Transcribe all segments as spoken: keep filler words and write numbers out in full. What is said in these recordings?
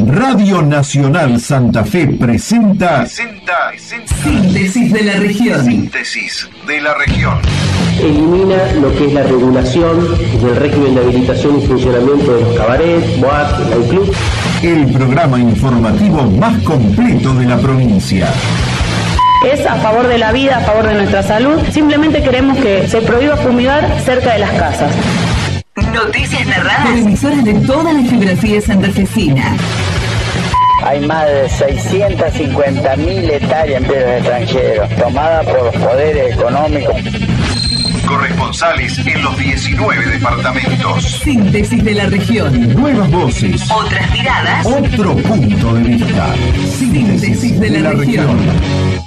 Radio Nacional Santa Fe presenta, presenta, presenta Síntesis de la región. Síntesis de la región. Elimina lo que es la regulación del régimen de habilitación y funcionamiento de los cabarets, boates, nightclubs. El programa informativo más completo de la provincia. Es a favor de la vida, a favor de nuestra salud. Simplemente queremos que se prohíba fumigar cerca de las casas. Noticias narradas por emisoras de toda la geografía santafesina. Hay más de seiscientas cincuenta mil hectáreas en tierras extranjeros, tomadas por los poderes económicos. Corresponsales en los diecinueve departamentos. Síntesis de la región. Nuevas voces. Otras miradas. Otro punto de vista. Síntesis, Síntesis de, de la, la región. región.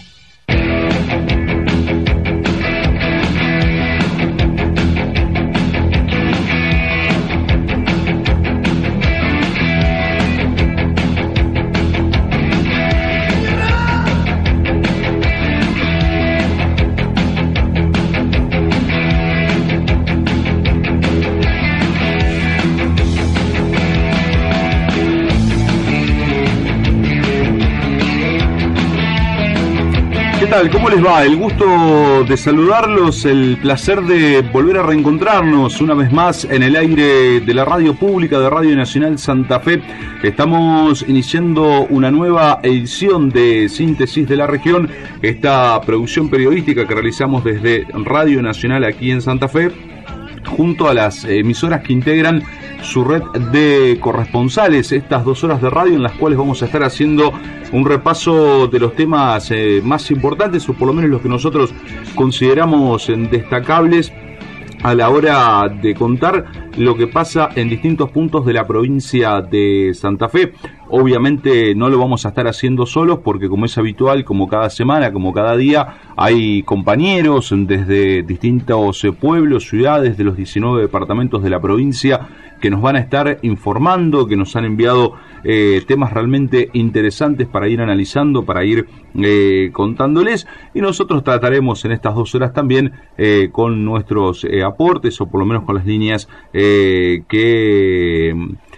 ¿Qué tal? ¿Cómo les va? El gusto de saludarlos, el placer de volver a reencontrarnos una vez más en el aire de la radio pública de Radio Nacional Santa Fe. Estamos iniciando una nueva edición de Síntesis de la Región, esta producción periodística que realizamos desde Radio Nacional aquí en Santa Fe, junto a las emisoras que integran su red de corresponsales, estas dos horas de radio en las cuales vamos a estar haciendo un repaso de los temas eh, más importantes, o por lo menos los que nosotros consideramos destacables a la hora de contar lo que pasa en distintos puntos de la provincia de Santa Fe. Obviamente no lo vamos a estar haciendo solos porque, como es habitual, como cada semana, como cada día, hay compañeros desde distintos pueblos, ciudades de los diecinueve departamentos de la provincia que nos van a estar informando, que nos han enviado eh, temas realmente interesantes para ir analizando, para ir eh, contándoles, y nosotros trataremos en estas dos horas también eh, con nuestros eh, aportes, o por lo menos con las líneas eh, que...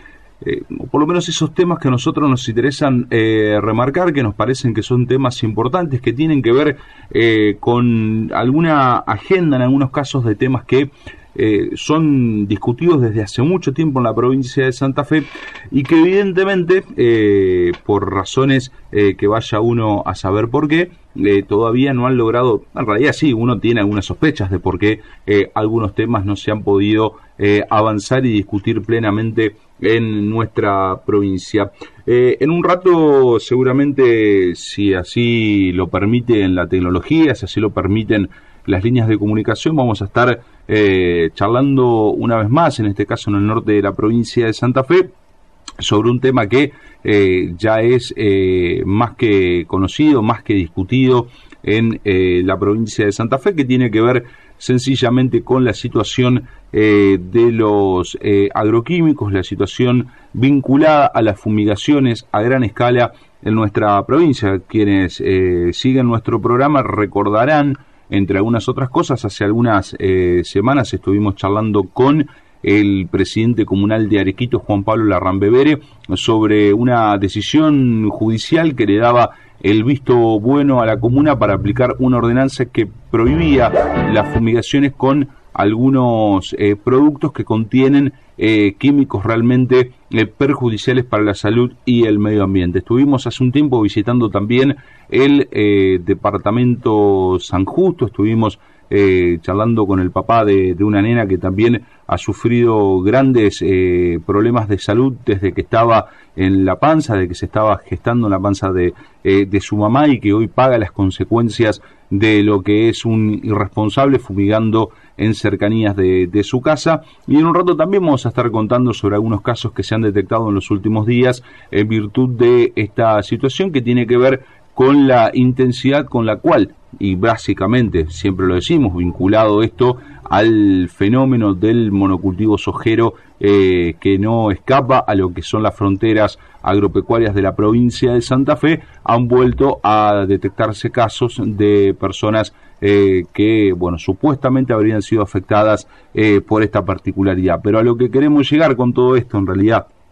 Eh, por lo menos esos temas que a nosotros nos interesan eh, remarcar, que nos parecen que son temas importantes, que tienen que ver eh, con alguna agenda, en algunos casos, de temas que eh, son discutidos desde hace mucho tiempo en la provincia de Santa Fe y que evidentemente, eh, por razones eh, que vaya uno a saber por qué, Eh, todavía no han logrado, en realidad sí, uno tiene algunas sospechas de por qué eh, algunos temas no se han podido eh, avanzar y discutir plenamente en nuestra provincia. Eh, en un rato, seguramente, si así lo permiten la tecnología, si así lo permiten las líneas de comunicación, vamos a estar eh, charlando una vez más, en este caso en el norte de la provincia de Santa Fe, sobre un tema que eh, ya es eh, más que conocido, más que discutido en eh, la provincia de Santa Fe, que tiene que ver sencillamente con la situación eh, de los eh, agroquímicos, la situación vinculada a las fumigaciones a gran escala en nuestra provincia. Quienes eh, siguen nuestro programa recordarán, entre algunas otras cosas, hace algunas eh, semanas estuvimos charlando con el presidente comunal de Arequito, Juan Pablo Larrambevere, sobre una decisión judicial que le daba el visto bueno a la comuna para aplicar una ordenanza que prohibía las fumigaciones con algunos eh, productos que contienen eh, químicos realmente eh, perjudiciales para la salud y el medio ambiente. Estuvimos hace un tiempo visitando también el eh, departamento San Justo, estuvimos Eh, charlando con el papá de, de una nena que también ha sufrido grandes eh, problemas de salud desde que estaba en la panza, de que se estaba gestando en la panza de, eh, de su mamá, y que hoy paga las consecuencias de lo que es un irresponsable fumigando en cercanías de, de su casa. Y en un rato también vamos a estar contando sobre algunos casos que se han detectado en los últimos días en virtud de esta situación, que tiene que ver con la intensidad con la cual, y básicamente, siempre lo decimos, vinculado esto al fenómeno del monocultivo sojero, eh, que no escapa a lo que son las fronteras agropecuarias de la provincia de Santa Fe, han vuelto a detectarse casos de personas eh, que, bueno, supuestamente habrían sido afectadas eh, por esta particularidad. Pero a lo que queremos llegar con todo esto, en realidad,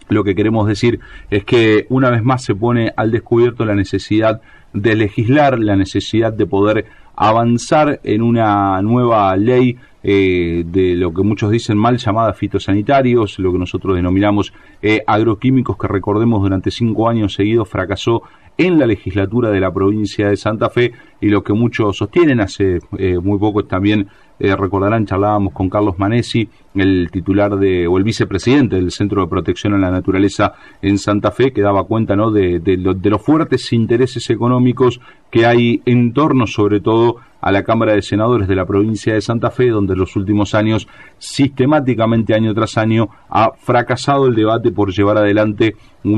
Lo que queremos decir es que una vez más se pone al descubierto la necesidad de legislar, la necesidad de poder avanzar en una nueva ley eh, de lo que muchos dicen mal llamada fitosanitarios, lo que nosotros denominamos eh, agroquímicos, que recordemos durante cinco años seguidos fracasó en la legislatura de la provincia de Santa Fe, y lo que muchos sostienen, hace eh, muy poco también eh, recordarán, charlábamos con Carlos Manesi, el titular de, o el vicepresidente del Centro de Protección a la Naturaleza en Santa Fe, que daba cuenta, ¿no?, de, de, lo, de los fuertes intereses económicos que hay en torno, sobre todo, a la Cámara de Senadores de la provincia de Santa Fe, donde en los últimos años, sistemáticamente, año tras año, ha fracasado el debate por llevar adelante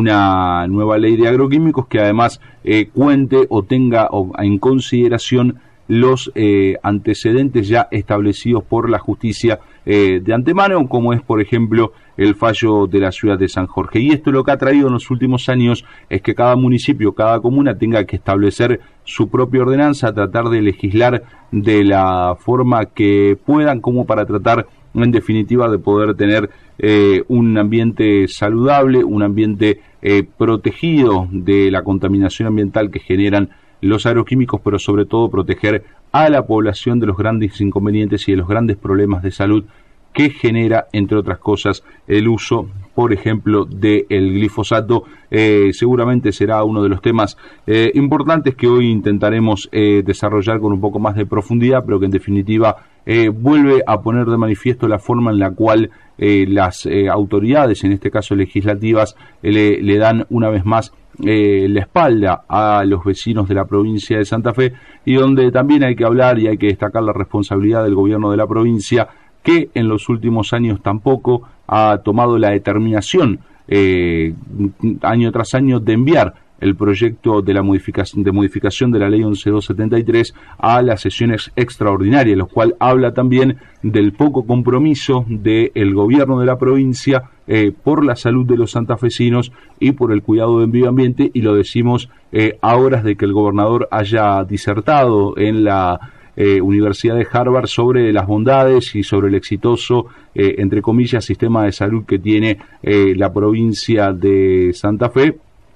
una nueva ley de agroquímicos que además eh, cuente o tenga o, en consideración los eh, antecedentes ya establecidos por la justicia eh, de antemano, como es, por ejemplo, el fallo de la ciudad de San Jorge. Y esto lo que ha traído en los últimos años es que cada municipio, cada comuna tenga que establecer su propia ordenanza, tratar de legislar de la forma que puedan, como para tratar, en definitiva, de poder tener eh, un ambiente saludable, un ambiente eh, protegido de la contaminación ambiental que generan los agroquímicos, pero sobre todo proteger a la población de los grandes inconvenientes y de los grandes problemas de salud que genera, entre otras cosas, el uso, por ejemplo, del glifosato. Eh, seguramente será uno de los temas eh, importantes que hoy intentaremos eh, desarrollar con un poco más de profundidad, pero que en definitiva eh, vuelve a poner de manifiesto la forma en la cual eh, las eh, autoridades, en este caso legislativas, eh, le, le dan una vez más Eh, la espalda a los vecinos de la provincia de Santa Fe, y donde también hay que hablar y hay que destacar la responsabilidad del gobierno de la provincia, que en los últimos años tampoco ha tomado la determinación eh, año tras año de enviar el proyecto de la modificación de modificación de la ley once mil doscientos setenta y tres a las sesiones extraordinarias, lo cual habla también del poco compromiso del gobierno de la provincia eh, por la salud de los santafesinos y por el cuidado del medio ambiente, y lo decimos eh, a horas de que el gobernador haya disertado en la eh, Universidad de Harvard sobre las bondades y sobre el exitoso, eh, entre comillas, sistema de salud que tiene eh, la provincia de Santa Fe,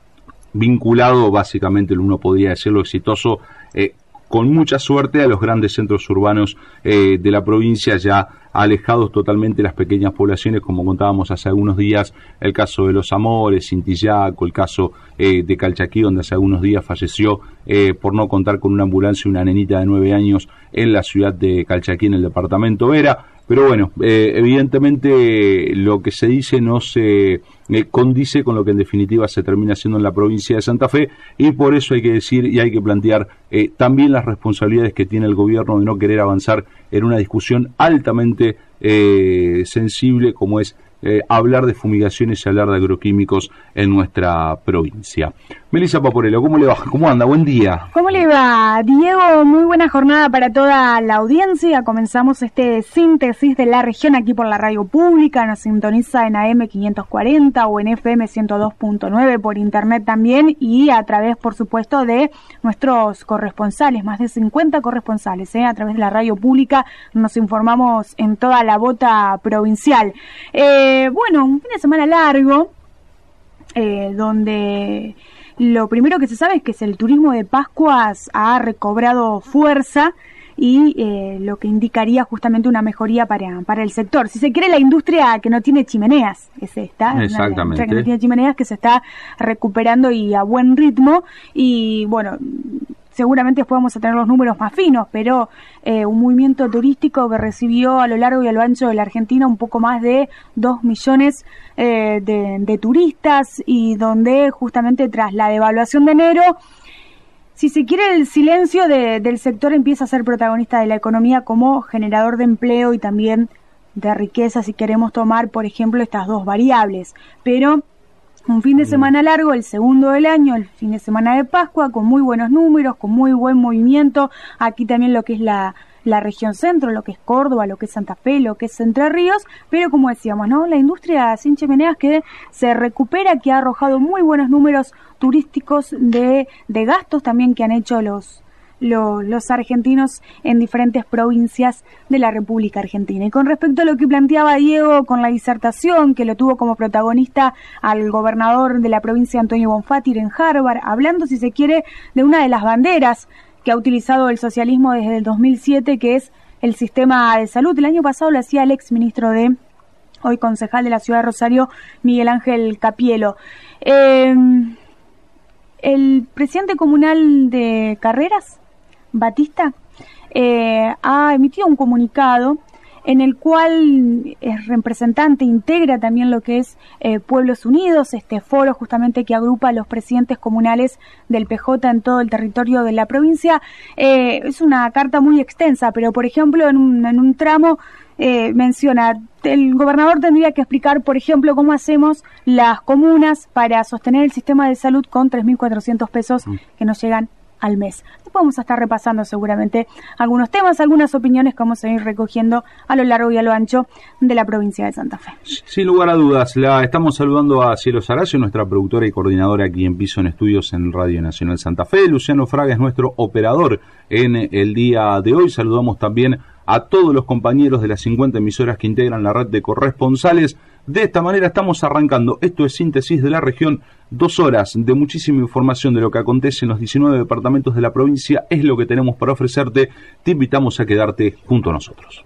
vinculado básicamente, uno podría decirlo, exitoso, eh, con mucha suerte, a los grandes centros urbanos eh, de la provincia, ya alejados totalmente de las pequeñas poblaciones, como contábamos hace algunos días, el caso de Los Amores, Cintillaco, el caso eh, de Calchaquí, donde hace algunos días falleció, eh, por no contar con una ambulancia, una nenita de nueve años en la ciudad de Calchaquí, en el departamento Vera. Pero bueno, eh, evidentemente lo que se dice no se eh, condice con lo que en definitiva se termina haciendo en la provincia de Santa Fe, y por eso hay que decir y hay que plantear eh, también las responsabilidades que tiene el gobierno de no querer avanzar en una discusión altamente eh, sensible, como es eh, hablar de fumigaciones y hablar de agroquímicos en nuestra provincia. Melissa Paporello, ¿cómo le va? ¿Cómo anda? Buen día. ¿Cómo le va, Diego? Muy buena jornada para toda la audiencia. Comenzamos este síntesis de la región aquí por la radio pública. Nos sintoniza en A M quinientos cuarenta o en F M ciento dos punto nueve, por internet también, y a través, por supuesto, de nuestros corresponsales, más de cincuenta corresponsales, ¿eh? A través de la radio pública nos informamos en toda la bota provincial. Eh, bueno, un fin de semana largo, eh, donde lo primero que se sabe es que el turismo de Pascuas ha recobrado fuerza, y eh, lo que indicaría justamente una mejoría para, para el sector. Si se quiere, la industria que no tiene chimeneas es esta, exactamente, la industria que no tiene chimeneas, que se está recuperando y a buen ritmo, y bueno, seguramente después vamos a tener los números más finos, pero eh, un movimiento turístico que recibió a lo largo y a lo ancho de la Argentina un poco más de dos millones eh, de, de turistas, y donde justamente tras la devaluación de enero, si se quiere, el silencio de, del sector empieza a ser protagonista de la economía como generador de empleo y también de riqueza, si queremos tomar, por ejemplo, estas dos variables. Pero un fin de semana largo, el segundo del año, el fin de semana de Pascua, con muy buenos números, con muy buen movimiento. Aquí también lo que es la, la región centro, lo que es Córdoba, lo que es Santa Fe, lo que es Entre Ríos, pero como decíamos, ¿no? La industria sin chimeneas que se recupera, que ha arrojado muy buenos números turísticos de, de gastos también que han hecho los lo, los argentinos en diferentes provincias de la República Argentina. Y con respecto a lo que planteaba Diego con la disertación, que lo tuvo como protagonista al gobernador de la provincia Antonio Bonfatti en Harvard, hablando, si se quiere, de una de las banderas que ha utilizado el socialismo desde el dos mil siete, que es el sistema de salud. El año pasado lo hacía el ex ministro de, hoy concejal de la ciudad de Rosario, Miguel Ángel Capielo. Eh, el presidente comunal de Carreras, Batista, eh, ha emitido un comunicado en el cual es representante, integra también lo que es eh, Pueblos Unidos, este foro justamente que agrupa a los presidentes comunales del P J en todo el territorio de la provincia. Eh, es una carta muy extensa, pero por ejemplo en un, en un tramo eh, menciona, el gobernador tendría que explicar, por ejemplo, cómo hacemos las comunas para sostener el sistema de salud con tres mil cuatrocientos pesos que nos llegan al mes. Vamos a estar repasando seguramente algunos temas, algunas opiniones que vamos a ir recogiendo a lo largo y a lo ancho de la provincia de Santa Fe. Sin lugar a dudas, la estamos saludando a Cielo Saracio, nuestra productora y coordinadora aquí en Piso en Estudios en Radio Nacional Santa Fe. Luciano Fraga es nuestro operador en el día de hoy. Saludamos también a todos los compañeros de las cincuenta emisoras que integran la red de corresponsales. De esta manera estamos arrancando, esto es Síntesis de la Región, dos horas de muchísima información de lo que acontece en los diecinueve departamentos de la provincia, es lo que tenemos para ofrecerte, te invitamos a quedarte junto a nosotros.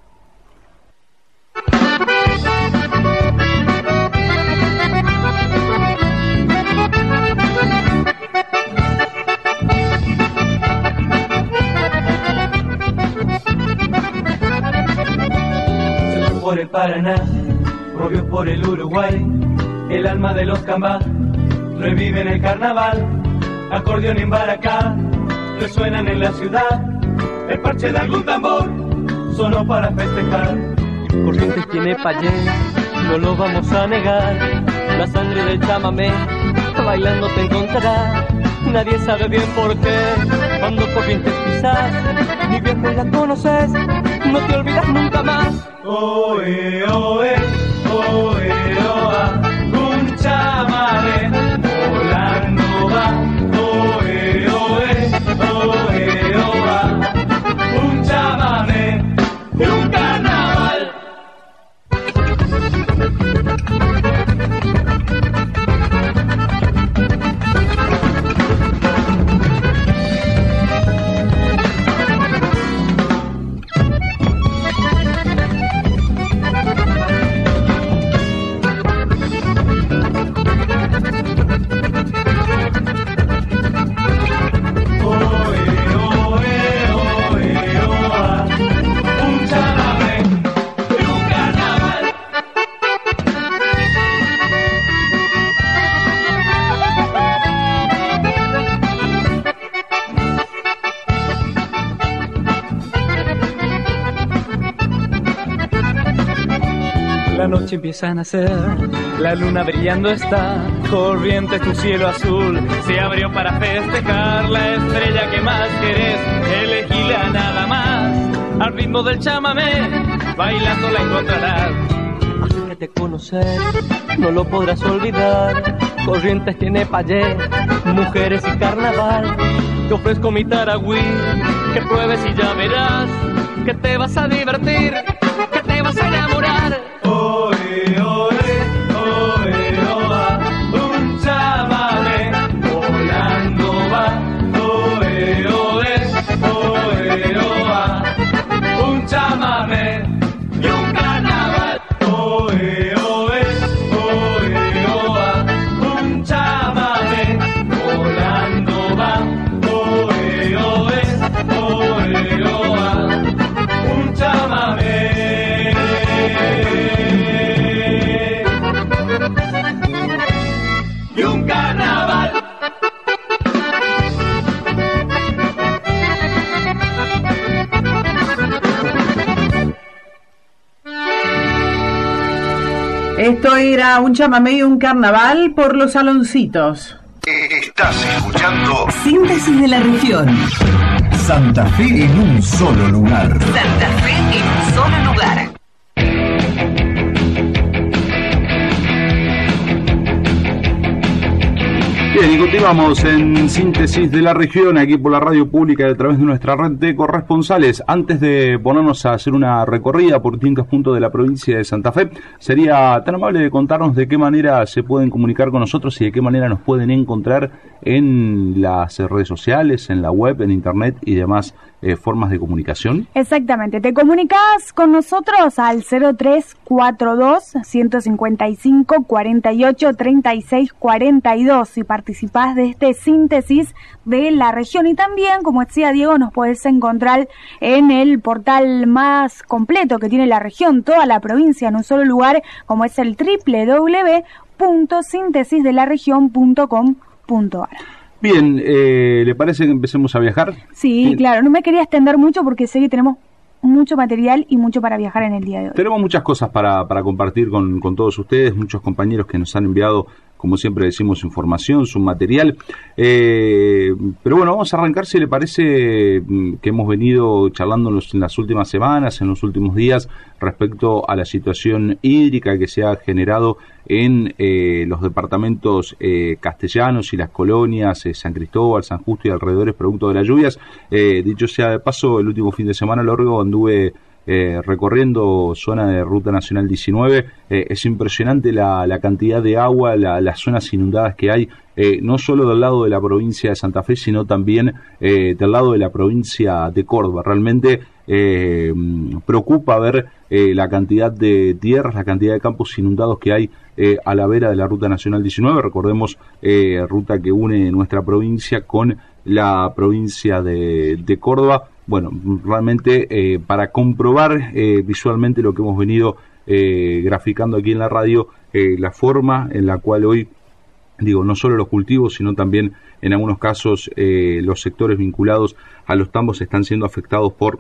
Por el Paraná, movió por el Uruguay, el alma de los cambá revive en el carnaval, acordeón en Baracá, resuenan en la ciudad, el parche de algún tambor sonó para festejar. Corrientes tiene payé, no lo vamos a negar, la sangre del chamamé, bailando te encontrará, nadie sabe bien por qué, cuando Corrientes pisas, ni bien pues la conoces, no te olvidas nunca más. Oe, oe, oe, oa, un chamamé, volando va. Oe, oe, oe, oa, un chamamé y un carnaval. La noche empieza a nacer, la luna brillando está, Corrientes tu cielo azul, se abrió para festejar la estrella que más querés, elegíla nada más, al ritmo del chamamé, bailando la encontrarás. Hacerte conocer, no lo podrás olvidar, Corrientes tiene payé, mujeres y carnaval, te ofrezco mi taragüí, que pruebes y ya verás, que te vas a divertir, que te vas a enamorar. Oe, oe, oe, oa, un chamamé, volando va. Oe, oe, oe, oa, un chamamé y un carnaval. Oe, oe, oe, oa, un chamamé, volando va. Oe, oe, oe, oa, un chamamé. Y un carnaval. Esto era un chamamé y un carnaval por los saloncitos. Estás escuchando Síntesis de la Región. Santa Fe en un solo lugar. Santa Fe en un solo lugar. Bien, y continuamos en Síntesis de la Región, aquí por la radio pública a través de nuestra red de corresponsales. Antes de ponernos a hacer una recorrida por distintos puntos de la provincia de Santa Fe, sería tan amable de contarnos de qué manera se pueden comunicar con nosotros y de qué manera nos pueden encontrar en las redes sociales, en la web, en internet y demás eh, formas de comunicación. Exactamente, te comunicas con nosotros al cero tres cuatro dos, uno cinco cinco, cuatro ocho, tres seis cuatro dos y participás de este Síntesis de la Región. Y también, como decía Diego, nos podés encontrar en el portal más completo que tiene la región, toda la provincia en un solo lugar, como es el doble u doble u doble u punto síntesis de la región punto com punto a r. Bien, eh, ¿le parece que empecemos a viajar? Sí, Bien. Claro, no me quería extender mucho porque sé que tenemos mucho material y mucho para viajar en el día de hoy. Tenemos muchas cosas para, para compartir con, con todos ustedes, muchos compañeros que nos han enviado, como siempre decimos, información, su material. Eh, pero bueno, vamos a arrancar, si le parece, que hemos venido charlando en, los, en las últimas semanas, en los últimos días, respecto a la situación hídrica que se ha generado en eh, los departamentos eh, castellanos y las colonias, eh, San Cristóbal, San Justo y alrededores, producto de las lluvias. Eh, dicho sea de paso, el último fin de semana largo anduve Eh, recorriendo zona de Ruta Nacional diecinueve, eh, es impresionante la, la cantidad de agua, la, las zonas inundadas que hay, eh, no solo del lado de la provincia de Santa Fe, sino también eh, del lado de la provincia de Córdoba. Realmente eh, preocupa ver eh, la cantidad de tierras, la cantidad de campos inundados que hay eh, a la vera de la Ruta Nacional diecinueve. Recordemos, eh, ruta que une nuestra provincia con la provincia de, de Córdoba. Bueno, realmente eh, para comprobar eh, visualmente lo que hemos venido eh, graficando aquí en la radio, eh, la forma en la cual hoy, digo, no solo los cultivos, sino también en algunos casos eh, los sectores vinculados a los tambos están siendo afectados por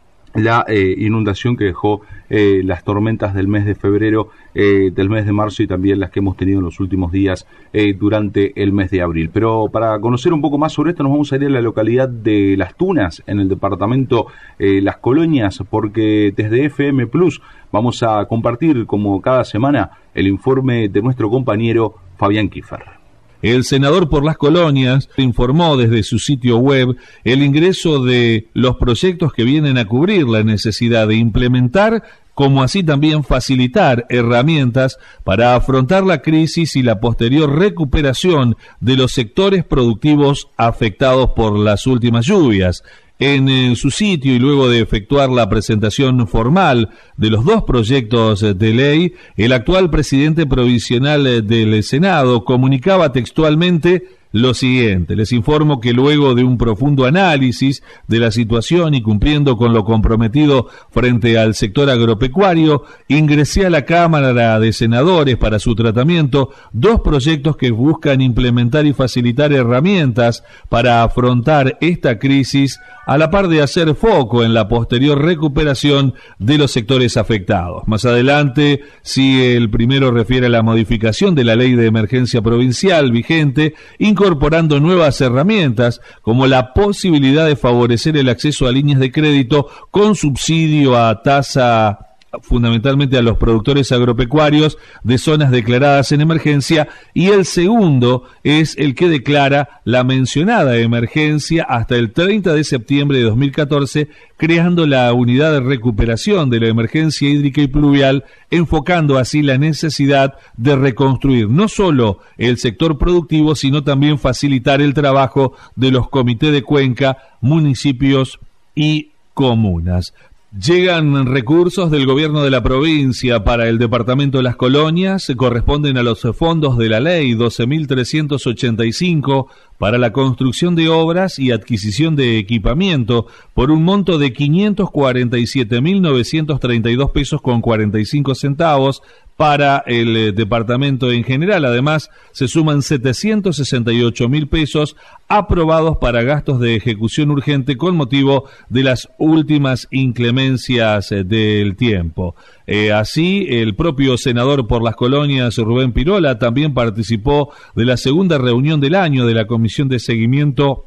la eh, inundación que dejó eh, las tormentas del mes de febrero, eh, del mes de marzo y también las que hemos tenido en los últimos días eh, durante el mes de abril. Pero para conocer un poco más sobre esto nos vamos a ir a la localidad de Las Tunas, en el departamento eh, Las Colonias, porque desde F M Plus vamos a compartir, como cada semana, el informe de nuestro compañero Fabián Kiefer. El senador por Las Colonias informó desde su sitio web el ingreso de los proyectos que vienen a cubrir la necesidad de implementar, como así también facilitar herramientas para afrontar la crisis y la posterior recuperación de los sectores productivos afectados por las últimas lluvias. En, en su sitio, y luego de efectuar la presentación formal de los dos proyectos de ley, el actual presidente provisional del Senado comunicaba textualmente lo siguiente: les informo que luego de un profundo análisis de la situación y cumpliendo con lo comprometido frente al sector agropecuario, ingresé a la Cámara de Senadores para su tratamiento dos proyectos que buscan implementar y facilitar herramientas para afrontar esta crisis, a la par de hacer foco en la posterior recuperación de los sectores afectados. Más adelante, si el primero refiere a la modificación de la Ley de Emergencia Provincial vigente, incorporando nuevas herramientas como la posibilidad de favorecer el acceso a líneas de crédito con subsidio a tasa, fundamentalmente a los productores agropecuarios de zonas declaradas en emergencia, y el segundo es el que declara la mencionada emergencia hasta el treinta de septiembre de dos mil catorce, creando la unidad de recuperación de la emergencia hídrica y pluvial, enfocando así la necesidad de reconstruir no solo el sector productivo, sino también facilitar el trabajo de los comités de cuenca, municipios y comunas. Llegan recursos del gobierno de la provincia para el departamento de Las Colonias, corresponden a los fondos de la ley doce mil trescientos ochenta y cinco para la construcción de obras y adquisición de equipamiento por un monto de quinientos cuarenta y siete mil novecientos treinta y dos pesos con cuarenta y cinco centavos para el eh, departamento en general. Además, se suman setecientos sesenta y ocho mil pesos aprobados para gastos de ejecución urgente con motivo de las últimas inclemencias eh, del tiempo. Eh, así, el propio senador por Las Colonias, Rubén Pirola, también participó de la segunda reunión del año de la Comisión de Seguimiento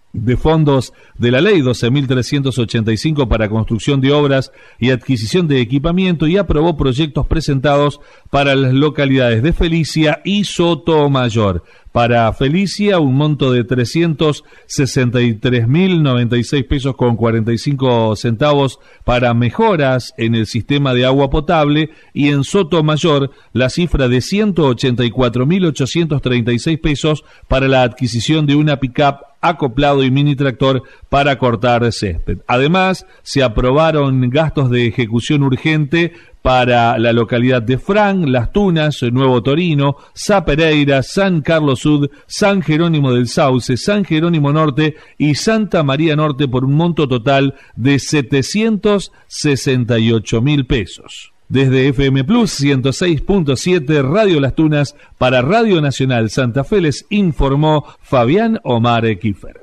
de fondos de la Ley doce mil trescientos ochenta y cinco para construcción de obras y adquisición de equipamiento y aprobó proyectos presentados para las localidades de Felicia y Sotomayor. Para Felicia, un monto de trescientos sesenta y tres mil noventa y seis pesos con cuarenta y cinco centavos para mejoras en el sistema de agua potable, y en Sotomayor la cifra de ciento ochenta y cuatro mil ochocientos treinta y seis pesos para la adquisición de una pick-up, acoplado y mini tractor para cortar césped. Además, se aprobaron gastos de ejecución urgente para la localidad de Fran, Las Tunas, Nuevo Torino, Sa Pereira, San Carlos Sud, San Jerónimo del Sauce, San Jerónimo Norte y Santa María Norte por un monto total de setecientos sesenta y ocho mil pesos. Desde F M Plus ciento seis punto siete Radio Las Tunas para Radio Nacional Santa Fe les informó Fabián Omar Kiefer.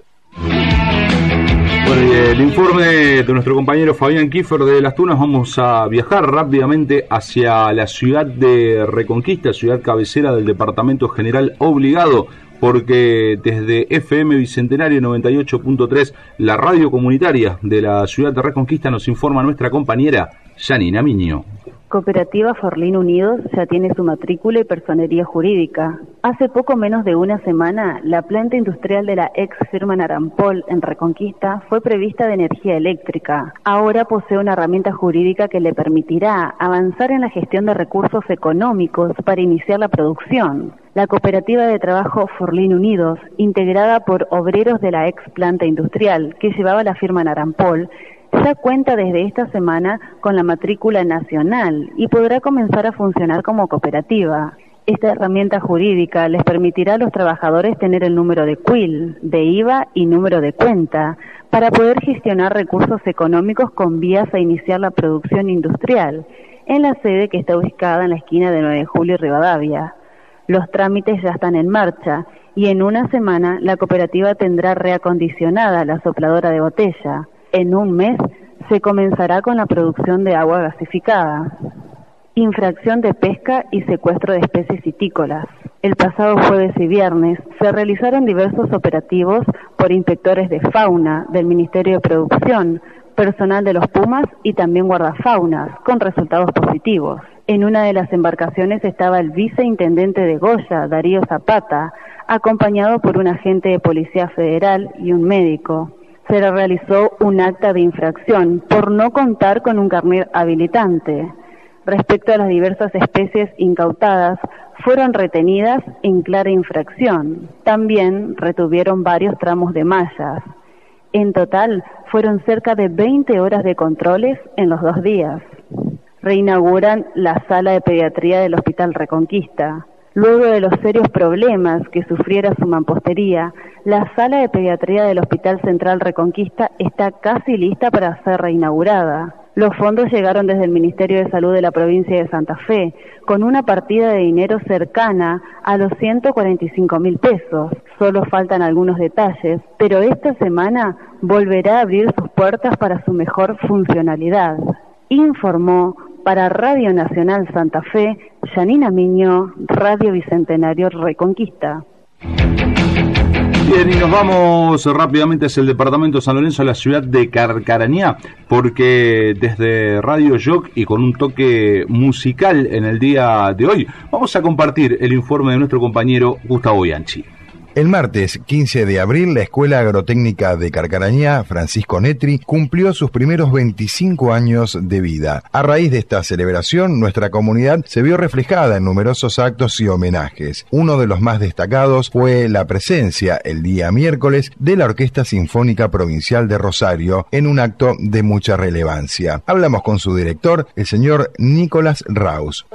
Bueno, y el informe de nuestro compañero Fabián Kiefer de Las Tunas, vamos a viajar rápidamente hacia la ciudad de Reconquista, ciudad cabecera del Departamento General Obligado, porque desde F M Bicentenario noventa y ocho punto tres, la radio comunitaria de la ciudad de Reconquista, nos informa nuestra compañera Janina Miño. Cooperativa Forlín Unidos ya tiene su matrícula y personería jurídica. Hace poco menos de una semana, la planta industrial de la ex firma Narampol en Reconquista fue prevista de energía eléctrica. Ahora posee una herramienta jurídica que le permitirá avanzar en la gestión de recursos económicos para iniciar la producción. La cooperativa de trabajo Forlín Unidos, integrada por obreros de la ex planta industrial que llevaba la firma Narampol, ya cuenta desde esta semana con la matrícula nacional y podrá comenzar a funcionar como cooperativa. Esta herramienta jurídica les permitirá a los trabajadores tener el número de C U I L, de I V A y número de cuenta para poder gestionar recursos económicos con vías a iniciar la producción industrial en la sede que está ubicada en la esquina de nueve de julio y Rivadavia. Los trámites ya están en marcha y en una semana la cooperativa tendrá reacondicionada la sopladora de botella. En un mes se comenzará con la producción de agua gasificada. Infracción de pesca y secuestro de especies citícolas. El pasado jueves y viernes se realizaron diversos operativos por inspectores de fauna del Ministerio de Producción, personal de los Pumas y también guardafaunas, con resultados positivos. En una de las embarcaciones estaba el viceintendente de Goya, Darío Zapata, acompañado por un agente de Policía Federal y un médico. Se le realizó un acta de infracción por no contar con un carnet habilitante. Respecto a las diversas especies incautadas, fueron retenidas en clara infracción. También retuvieron varios tramos de mallas. En total, fueron cerca de veinte horas de controles en los dos días. Reinauguran la sala de pediatría del Hospital Reconquista. Luego de los serios problemas que sufriera su mampostería, la sala de pediatría del Hospital Central Reconquista está casi lista para ser reinaugurada. Los fondos llegaron desde el Ministerio de Salud de la provincia de Santa Fe, con una partida de dinero cercana a los ciento cuarenta y cinco mil pesos. Solo faltan algunos detalles, pero esta semana volverá a abrir sus puertas para su mejor funcionalidad. Informó para Radio Nacional Santa Fe, Janina Miño, Radio Bicentenario Reconquista. Bien, y nos vamos rápidamente hacia el departamento de San Lorenzo, a la ciudad de Carcarañá, porque desde Radio Yoc y con un toque musical en el día de hoy, vamos a compartir el informe de nuestro compañero Gustavo Bianchi. El martes quince de abril, la Escuela Agrotécnica de Carcarañá, Francisco Netri, cumplió sus primeros veinticinco años de vida. A raíz de esta celebración, nuestra comunidad se vio reflejada en numerosos actos y homenajes. Uno de los más destacados fue la presencia, el día miércoles, de la Orquesta Sinfónica Provincial de Rosario, en un acto de mucha relevancia. Hablamos con su director, el señor Nicolás Raus.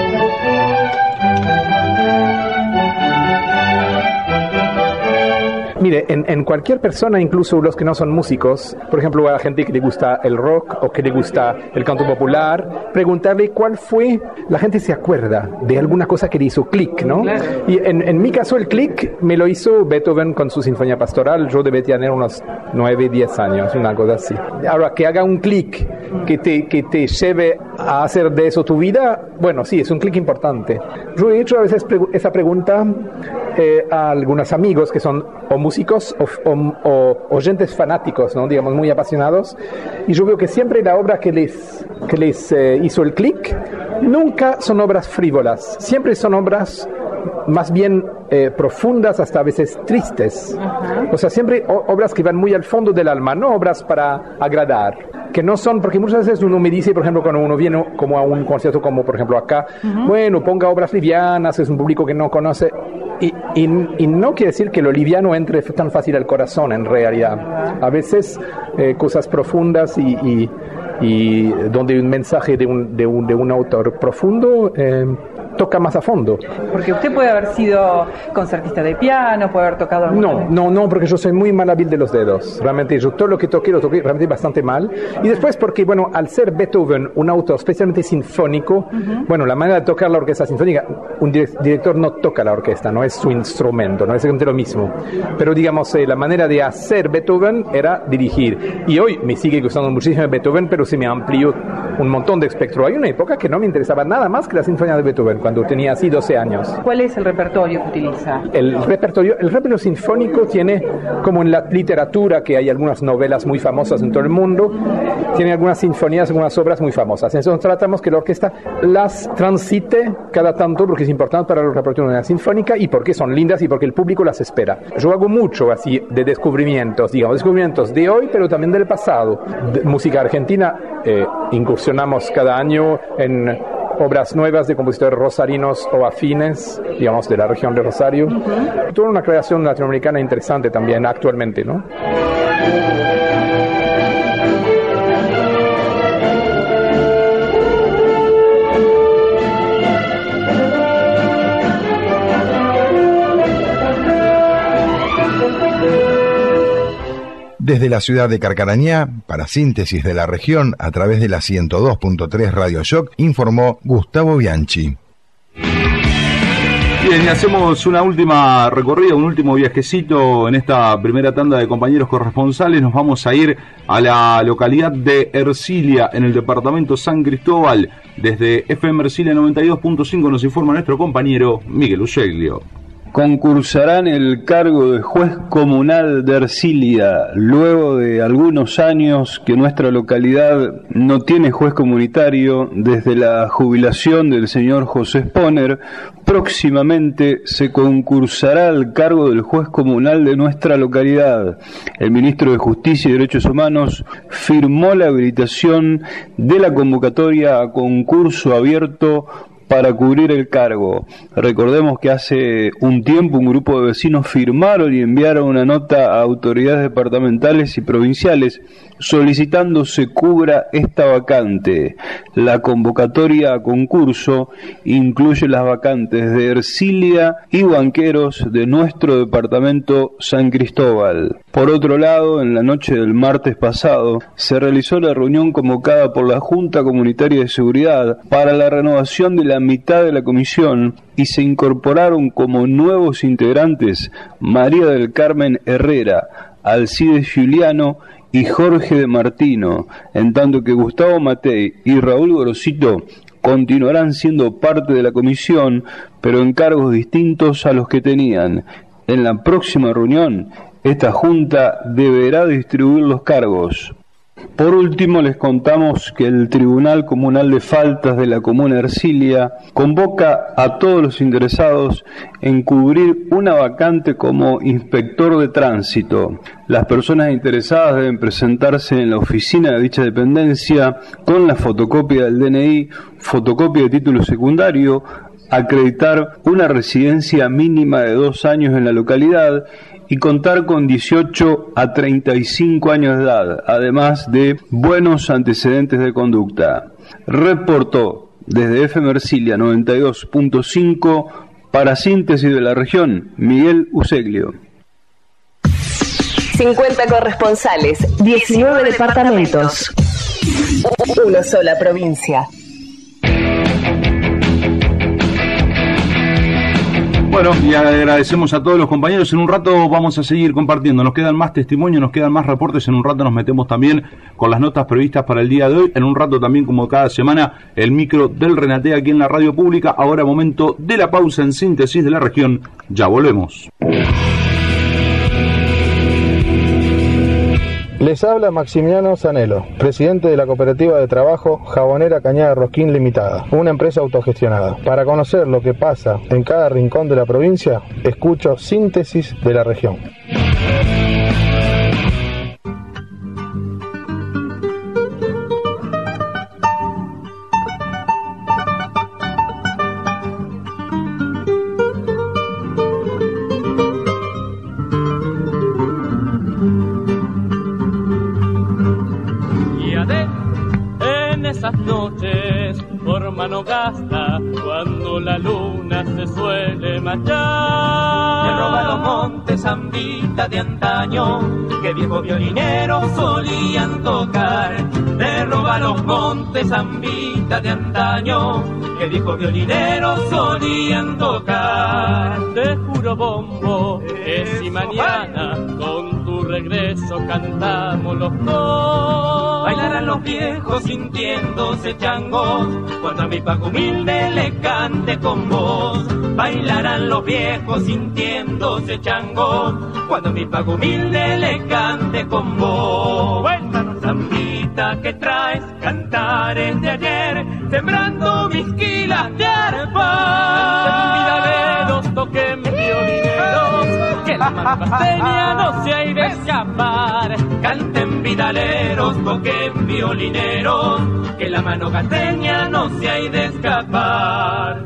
Mire, en, en cualquier persona, incluso los que no son músicos, por ejemplo, a la gente que le gusta el rock o que le gusta el canto popular, preguntarle cuál fue, la gente se acuerda de alguna cosa que le hizo clic, ¿no? Claro. Y en, en mi caso el clic me lo hizo Beethoven con su Sinfonía Pastoral. Yo debía tener unos nueve, diez años, una cosa así. Ahora, que haga un clic que te, que te lleve a hacer de eso tu vida, bueno, sí, es un clic importante. Yo he hecho a veces pregu- esa pregunta eh, a algunos amigos que son o músicos o, o, o oyentes fanáticos, ¿no? Digamos, muy apasionados, y yo veo que siempre la obra que les, que les eh, hizo el clic nunca son obras frívolas, siempre son obras más bien eh, profundas, hasta a veces tristes. Uh-huh. O sea, siempre o- obras que van muy al fondo del alma, no obras para agradar, que no son, porque muchas veces uno me dice, por ejemplo, cuando uno viene como a un concierto como por ejemplo acá, uh-huh. bueno, ponga obras livianas, es un público que no conoce, y, y, y no quiere decir que lo liviano entre tan fácil al corazón en realidad. A veces eh, cosas profundas y, y, y donde un mensaje de un, de un, de un autor profundo eh, toca más a fondo. Porque usted puede haber sido concertista de piano, puede haber tocado... No, no, no, porque yo soy muy mal hábil de los dedos. Realmente, yo todo lo que toqué, lo toqué realmente bastante mal. Y después porque, bueno, al ser Beethoven un autor especialmente sinfónico, uh-huh. bueno, la manera de tocar la orquesta sinfónica, un director no toca la orquesta, no es su instrumento, no es exactamente lo mismo. Pero, digamos, eh, la manera de hacer Beethoven era dirigir. Y hoy me sigue gustando muchísimo Beethoven, pero se me amplió un montón de espectro. Hay una época que no me interesaba nada más que la sinfonía de Beethoven, cuando tenía así doce años. ¿Cuál es el repertorio que utiliza? El repertorio, el repertorio sinfónico tiene, como en la literatura, que hay algunas novelas muy famosas en todo el mundo, tiene algunas sinfonías, algunas obras muy famosas. Entonces tratamos que la orquesta las transite cada tanto, porque es importante para el repertorio de la sinfónica y porque son lindas y porque el público las espera. Yo hago mucho así de descubrimientos, digamos, descubrimientos de hoy, pero también del pasado. De música argentina, eh, incursionamos cada año en obras nuevas de compositores rosarinos o afines, digamos, de la región de Rosario. Uh-huh. Toda una creación latinoamericana interesante también actualmente, ¿no? Desde la ciudad de Carcarañá, para Síntesis de la Región, a través de la ciento dos punto tres Radio Shock, informó Gustavo Bianchi. Bien, y hacemos una última recorrida, un último viajecito en esta primera tanda de compañeros corresponsales. Nos vamos a ir a la localidad de Ercilia, en el departamento San Cristóbal. Desde F M Ercilia noventa y dos punto cinco nos informa nuestro compañero Miguel Useglio. Concursarán el cargo de juez comunal de Ercilia, luego de algunos años que nuestra localidad no tiene juez comunitario. Desde la jubilación del señor José Sponer, próximamente se concursará el cargo del juez comunal de nuestra localidad. El ministro de Justicia y Derechos Humanos firmó la habilitación de la convocatoria a concurso abierto para cubrir el cargo. Recordemos que hace un tiempo un grupo de vecinos firmaron y enviaron una nota a autoridades departamentales y provinciales solicitando se cubra esta vacante. La convocatoria a concurso incluye las vacantes de Ercilia y Banqueros de nuestro departamento San Cristóbal. Por otro lado, en la noche del martes pasado se realizó la reunión convocada por la Junta Comunitaria de Seguridad para la renovación de la mitad de la comisión y se incorporaron como nuevos integrantes María del Carmen Herrera, Alcides Giuliano y Jorge de Martino, en tanto que Gustavo Matei y Raúl Gorosito continuarán siendo parte de la comisión, pero en cargos distintos a los que tenían. En la próxima reunión, esta junta deberá distribuir los cargos. Por último, les contamos que el Tribunal Comunal de Faltas de la Comuna de Ercilia convoca a todos los interesados en cubrir una vacante como inspector de tránsito. Las personas interesadas deben presentarse en la oficina de dicha dependencia con la fotocopia del D N I, fotocopia de título secundario, acreditar una residencia mínima de dos años en la localidad y contar con dieciocho a treinta y cinco años de edad, además de buenos antecedentes de conducta. Reportó desde F M Ercilia noventa y dos punto cinco para Síntesis de la Región, Miguel Useglio. cincuenta corresponsales, diecinueve departamentos, una sola provincia. Bueno, y agradecemos a todos los compañeros. En un rato vamos a seguir compartiendo. Nos quedan más testimonios, nos quedan más reportes. En un rato nos metemos también con las notas previstas para el día de hoy. En un rato también, como cada semana, el micro del Renaté aquí en la radio pública. Ahora momento de la pausa en Síntesis de la Región. Ya volvemos. Les habla Maximiliano Zanello, presidente de la cooperativa de trabajo Jabonera Cañada Rosquín Limitada, una empresa autogestionada. Para conocer lo que pasa en cada rincón de la provincia, escucho Síntesis de la Región. Esas noches por mano gasta cuando la luna se suele marchar. Me roba los montes zambita de antaño que viejos violineros solían tocar. Me roba los montes zambita de antaño que viejos violineros solían tocar. Te juro, bombo, que si mañana con tu regreso cantamos los dos, bailarán los viejos sintiéndose changos cuando a mi Paco humilde le cante con voz. Bailarán los viejos sintiéndose changos cuando a mi Paco humilde le cante con voz. Cuéntanos, zambita, que traes cantares de ayer, sembrando mis quilas de arpa. Vidaleros, toquen violineros, que la mano pasteña no se ha ido a escapar. Canten vidaleros, toquen violineros, que la mano casteña no se ha ido a escapar.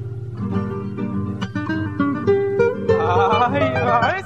Ay, ay.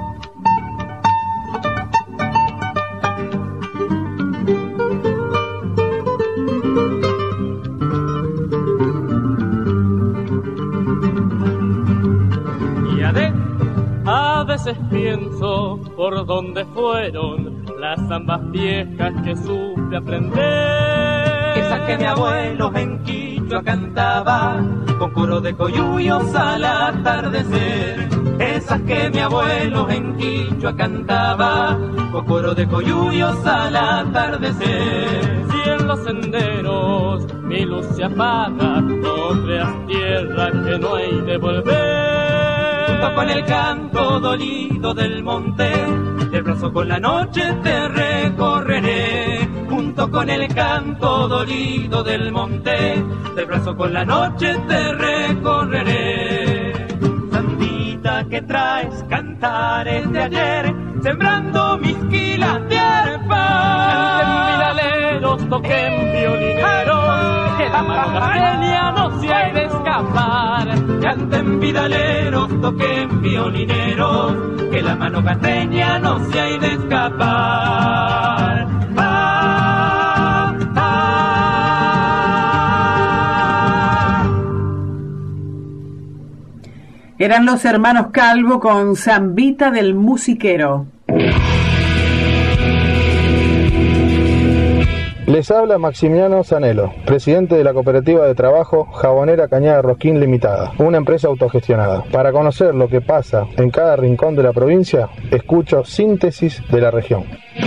Y a de, a veces pienso por dónde fueron las zambas viejas que supe aprender. Esas que mi abuelo en Quichua cantaba con coro de coyuyos al atardecer. Esas que mi abuelo en Quichua cantaba con coro de coyuyos al atardecer. Si en los senderos mi luz se apaga, no creas tierra que no hay de volver. Junto con el canto dolido del monte, del brazo con la noche te recorreré. Junto con el canto dolido del monte, del brazo con la noche te recorreré. Zambita, que traes cantares de ayer, sembrando mis quilas de arpa. Canten vidaleros, toquen violineros, que la mano casteña no se ha de escapar. Canten vidaleros, toquen violineros, que la mano casteña no se ha de escapar. Ah, ah. Eran los hermanos Calvo con Zambita del Musiquero. Les habla Maximiliano Zanello, presidente de la cooperativa de trabajo Jabonera Cañada Rosquín Limitada, una empresa autogestionada. Para conocer lo que pasa en cada rincón de la provincia, escucho Síntesis de la Región.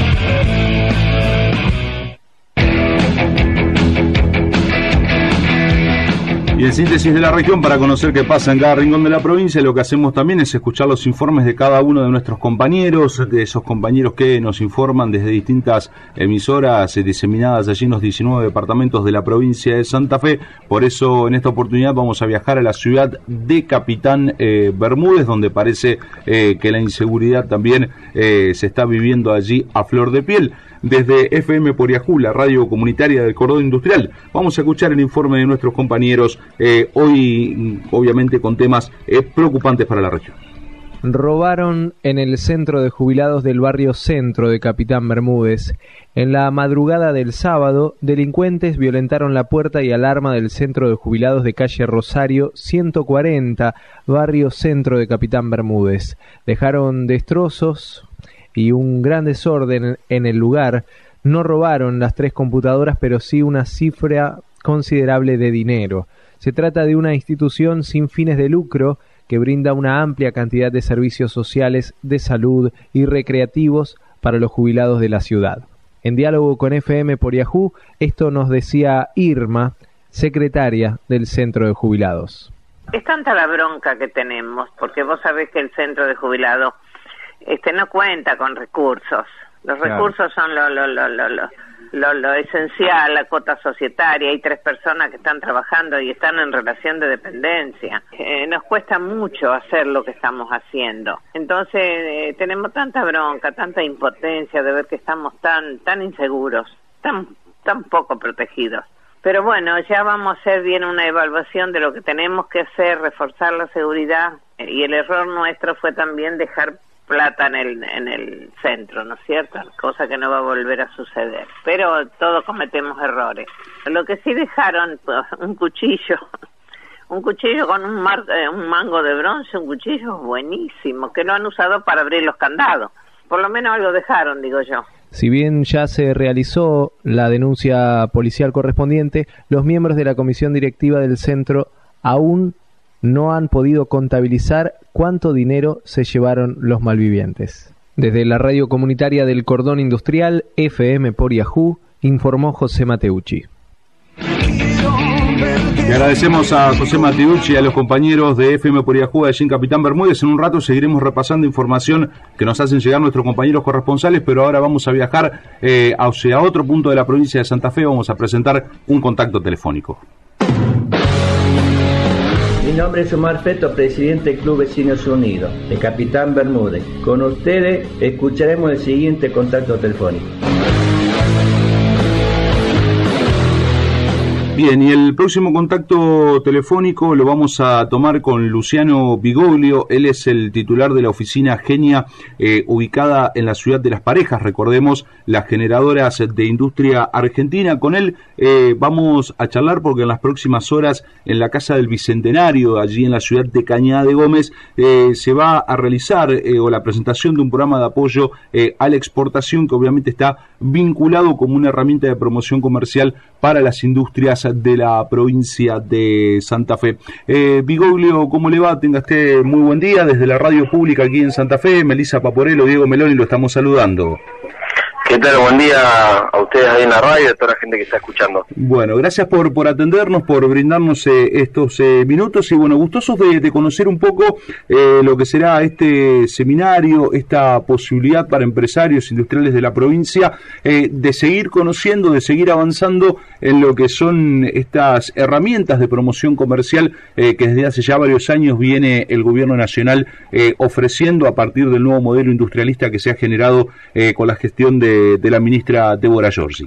Y en Síntesis de la Región, para conocer qué pasa en cada rincón de la provincia, lo que hacemos también es escuchar los informes de cada uno de nuestros compañeros, de esos compañeros que nos informan desde distintas emisoras eh, diseminadas allí en los diecinueve departamentos de la provincia de Santa Fe. Por eso, en esta oportunidad vamos a viajar a la ciudad de Capitán eh, Bermúdez, donde parece eh, que la inseguridad también eh, se está viviendo allí a flor de piel. Desde F M Poriajú, la radio comunitaria del Cordón Industrial, vamos a escuchar el informe de nuestros compañeros, eh, hoy obviamente con temas eh, preocupantes para la región. Robaron en el centro de jubilados del barrio Centro de Capitán Bermúdez. En la madrugada del sábado, delincuentes violentaron la puerta y alarma del centro de jubilados de calle Rosario ciento cuarenta, barrio Centro de Capitán Bermúdez. Dejaron destrozos y un gran desorden en el lugar. No robaron las tres computadoras, pero sí una cifra considerable de dinero. Se trata de una institución sin fines de lucro que que brinda una amplia cantidad de servicios sociales, de salud y recreativos para los jubilados de la ciudad. En diálogo con F M por Yahoo, esto nos decía Irma, secretaria del Centro de Jubilados. Es tanta la bronca que tenemos, porque vos sabés que el Centro de Jubilados este, no cuenta con recursos. Los claro. recursos son lo, lo, lo, lo, lo, lo, lo esencial, la cuota societaria. Hay tres personas que están trabajando y están en relación de dependencia. Eh, nos cuesta mucho hacer lo que estamos haciendo. Entonces eh, tenemos tanta bronca, tanta impotencia de ver que estamos tan tan inseguros, tan tan poco protegidos. Pero bueno, ya vamos a hacer bien una evaluación de lo que tenemos que hacer, reforzar la seguridad, y el error nuestro fue también dejar plata en el en el centro, ¿no es cierto? Cosa que no va a volver a suceder. Pero todos cometemos errores. Lo que sí dejaron, pues, un cuchillo, un cuchillo con un, mar, eh, un mango de bronce, un cuchillo buenísimo, que lo han usado para abrir los candados. Por lo menos algo dejaron, digo yo. Si bien ya se realizó la denuncia policial correspondiente, los miembros de la comisión directiva del centro aún no han podido contabilizar cuánto dinero se llevaron los malvivientes. Desde la radio comunitaria del Cordón Industrial, F M por Yahoo, informó José Mateucci. Le agradecemos a José Mateucci y a los compañeros de F M por Yahoo allí en Capitán Bermúdez. En un rato seguiremos repasando información que nos hacen llegar nuestros compañeros corresponsales, pero ahora vamos a viajar eh, hacia otro punto de la provincia de Santa Fe. Vamos a presentar un contacto telefónico. Mi nombre es Omar Peto, presidente del Club Vecinos Unidos, de Capitán Bermúdez. Con ustedes escucharemos el siguiente contacto telefónico. Bien, y el próximo contacto telefónico lo vamos a tomar con Luciano Bigoglio. Él es el titular de la oficina Genia, eh, ubicada en la ciudad de Las Parejas, recordemos, las generadoras de industria argentina. Con él eh, vamos a charlar porque en las próximas horas en la Casa del Bicentenario, allí en la ciudad de Cañada de Gómez, eh, se va a realizar eh, o la presentación de un programa de apoyo eh, a la exportación, que obviamente está vinculado como una herramienta de promoción comercial para las industrias de la provincia de Santa Fe. Eh, Bigoglio, ¿cómo le va? Tenga usted muy buen día desde la radio pública aquí en Santa Fe. Melissa Paporello, Diego Meloni, lo estamos saludando. ¿Qué tal? Buen día a ustedes ahí en la radio y a toda la gente que está escuchando. Bueno, gracias por, por atendernos, por brindarnos eh, estos eh, minutos y bueno, gustosos de, de conocer un poco eh, lo que será este seminario, esta posibilidad para empresarios industriales de la provincia eh, de seguir conociendo, de seguir avanzando en lo que son estas herramientas de promoción comercial eh, que desde hace ya varios años viene el gobierno nacional eh, ofreciendo a partir del nuevo modelo industrialista que se ha generado eh, con la gestión de de la ministra Débora Giorgi.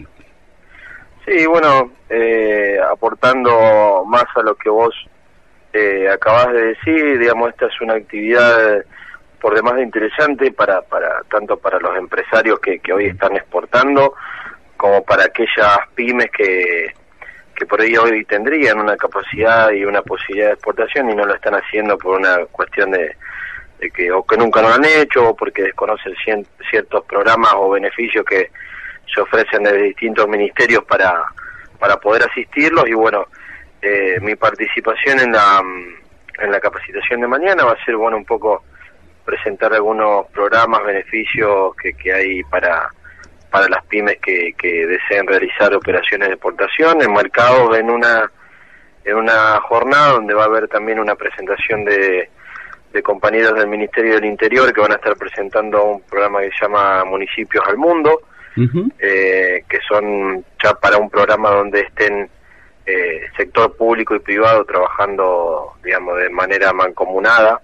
Sí, bueno, eh, aportando más a lo que vos eh, acabás de decir, digamos, esta es una actividad por demás de interesante para, para tanto para los empresarios que, que hoy están exportando, como para aquellas pymes que, que por ahí hoy tendrían una capacidad y una posibilidad de exportación y no lo están haciendo por una cuestión de de que o que nunca lo han hecho o porque desconocen cien, ciertos programas o beneficios que se ofrecen desde distintos ministerios para para poder asistirlos. Y bueno, eh, mi participación en la en la capacitación de mañana va a ser bueno un poco presentar algunos programas, beneficios que, que hay para para las pymes que, que deseen realizar operaciones de exportación, enmarcados en una en una jornada donde va a haber también una presentación de de compañeros del Ministerio del Interior que van a estar presentando un programa que se llama Municipios al Mundo, uh-huh. eh, que son ya para un programa donde estén eh, sector público y privado trabajando, digamos, de manera mancomunada.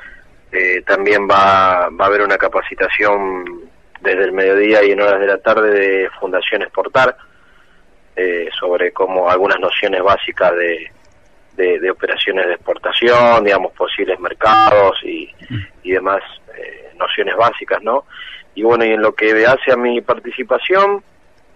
Eh, también va, va a haber una capacitación desde el mediodía y en horas de la tarde de Fundación Exportar, eh, sobre cómo algunas nociones básicas de De, de operaciones de exportación, digamos, posibles mercados y, y demás eh, nociones básicas, ¿no? Y bueno, y en lo que hace a mi participación,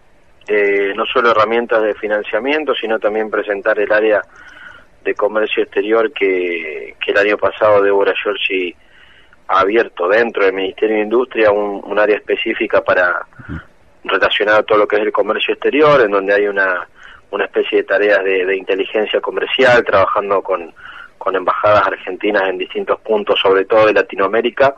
eh, no solo herramientas de financiamiento, sino también presentar el área de comercio exterior que, que el año pasado Débora Giorgi ha abierto dentro del Ministerio de Industria, un, un área específica para relacionar todo lo que es el comercio exterior, en donde hay una una especie de tareas de, de inteligencia comercial, trabajando con, con con embajadas argentinas en distintos puntos, sobre todo de Latinoamérica,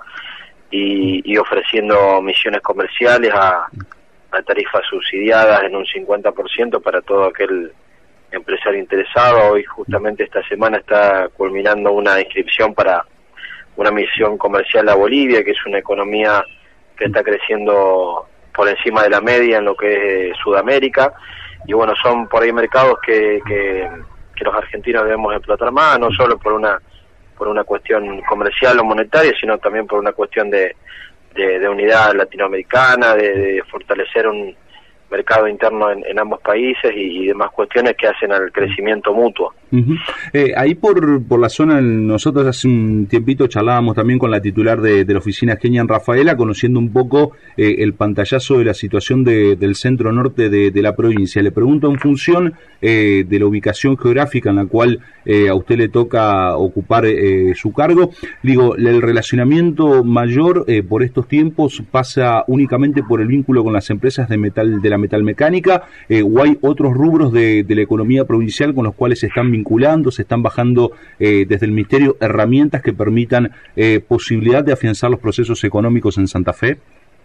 y, y ofreciendo misiones comerciales a, a tarifas subsidiadas en un cincuenta por ciento para todo aquel empresario interesado. Hoy justamente esta semana está culminando una inscripción para una misión comercial a Bolivia, que es una economía que está creciendo por encima de la media en lo que es Sudamérica, y bueno, son por ahí mercados que, que, que los argentinos debemos explotar más, no solo por una por una cuestión comercial o monetaria, sino también por una cuestión de, de, de unidad latinoamericana, de, de fortalecer un mercado interno en, en ambos países y, y demás cuestiones que hacen al crecimiento mutuo. Uh-huh. Eh, ahí por, por la zona, nosotros hace un tiempito charlábamos también con la titular de, de la oficina Kenian Rafaela, conociendo un poco eh, el pantallazo de la situación de, del centro norte de, de la provincia. Le pregunto en función eh, de la ubicación geográfica en la cual eh, a usted le toca ocupar eh, su cargo, digo, el relacionamiento mayor eh, por estos tiempos pasa únicamente por el vínculo con las empresas de metal de la metalmecánica, eh, o hay otros rubros de, de la economía provincial con los cuales se están vinculando, se están bajando eh, desde el Ministerio herramientas que permitan eh, posibilidad de afianzar los procesos económicos en Santa Fe?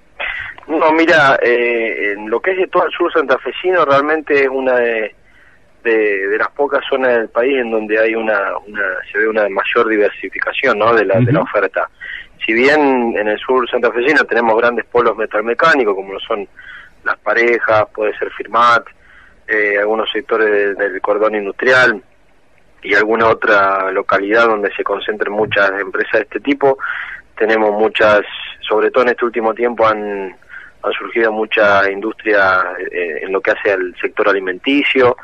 No, mira, eh, en lo que es de todo el sur santafesino realmente es una de, de, de las pocas zonas del país en donde hay una, una se ve una mayor diversificación, ¿no?, de la, uh-huh. de la oferta. Si bien en el sur santafesino tenemos grandes polos metalmecánicos como lo son Las Parejas, puede ser Firmat, eh, algunos sectores de, del cordón industrial y alguna otra localidad donde se concentren muchas empresas de este tipo. Tenemos muchas, sobre todo en este último tiempo han, han surgido mucha industria eh, en lo que hace al sector alimenticio,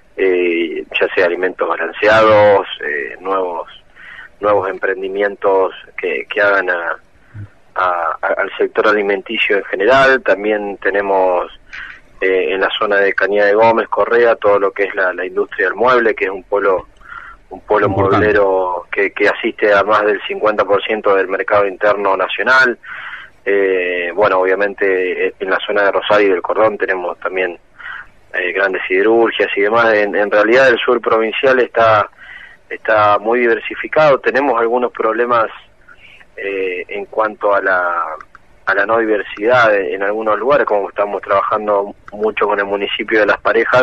eh, ya sea alimentos balanceados, eh, nuevos nuevos emprendimientos que, que hagan a A, a, al sector alimenticio en general. También tenemos eh, en la zona de Cañada de Gómez, Correa, todo lo que es la, la industria del mueble, que es un polo un polo Importante. mueblero que, que asiste a más del cincuenta por ciento del mercado interno nacional. Eh, bueno, obviamente en la zona de Rosario y del Cordón tenemos también eh, grandes siderurgias y demás. En, en realidad el sur provincial está está muy diversificado. Tenemos algunos problemas Eh, en cuanto a la a la no diversidad en algunos lugares, como estamos trabajando mucho con el municipio de Las Parejas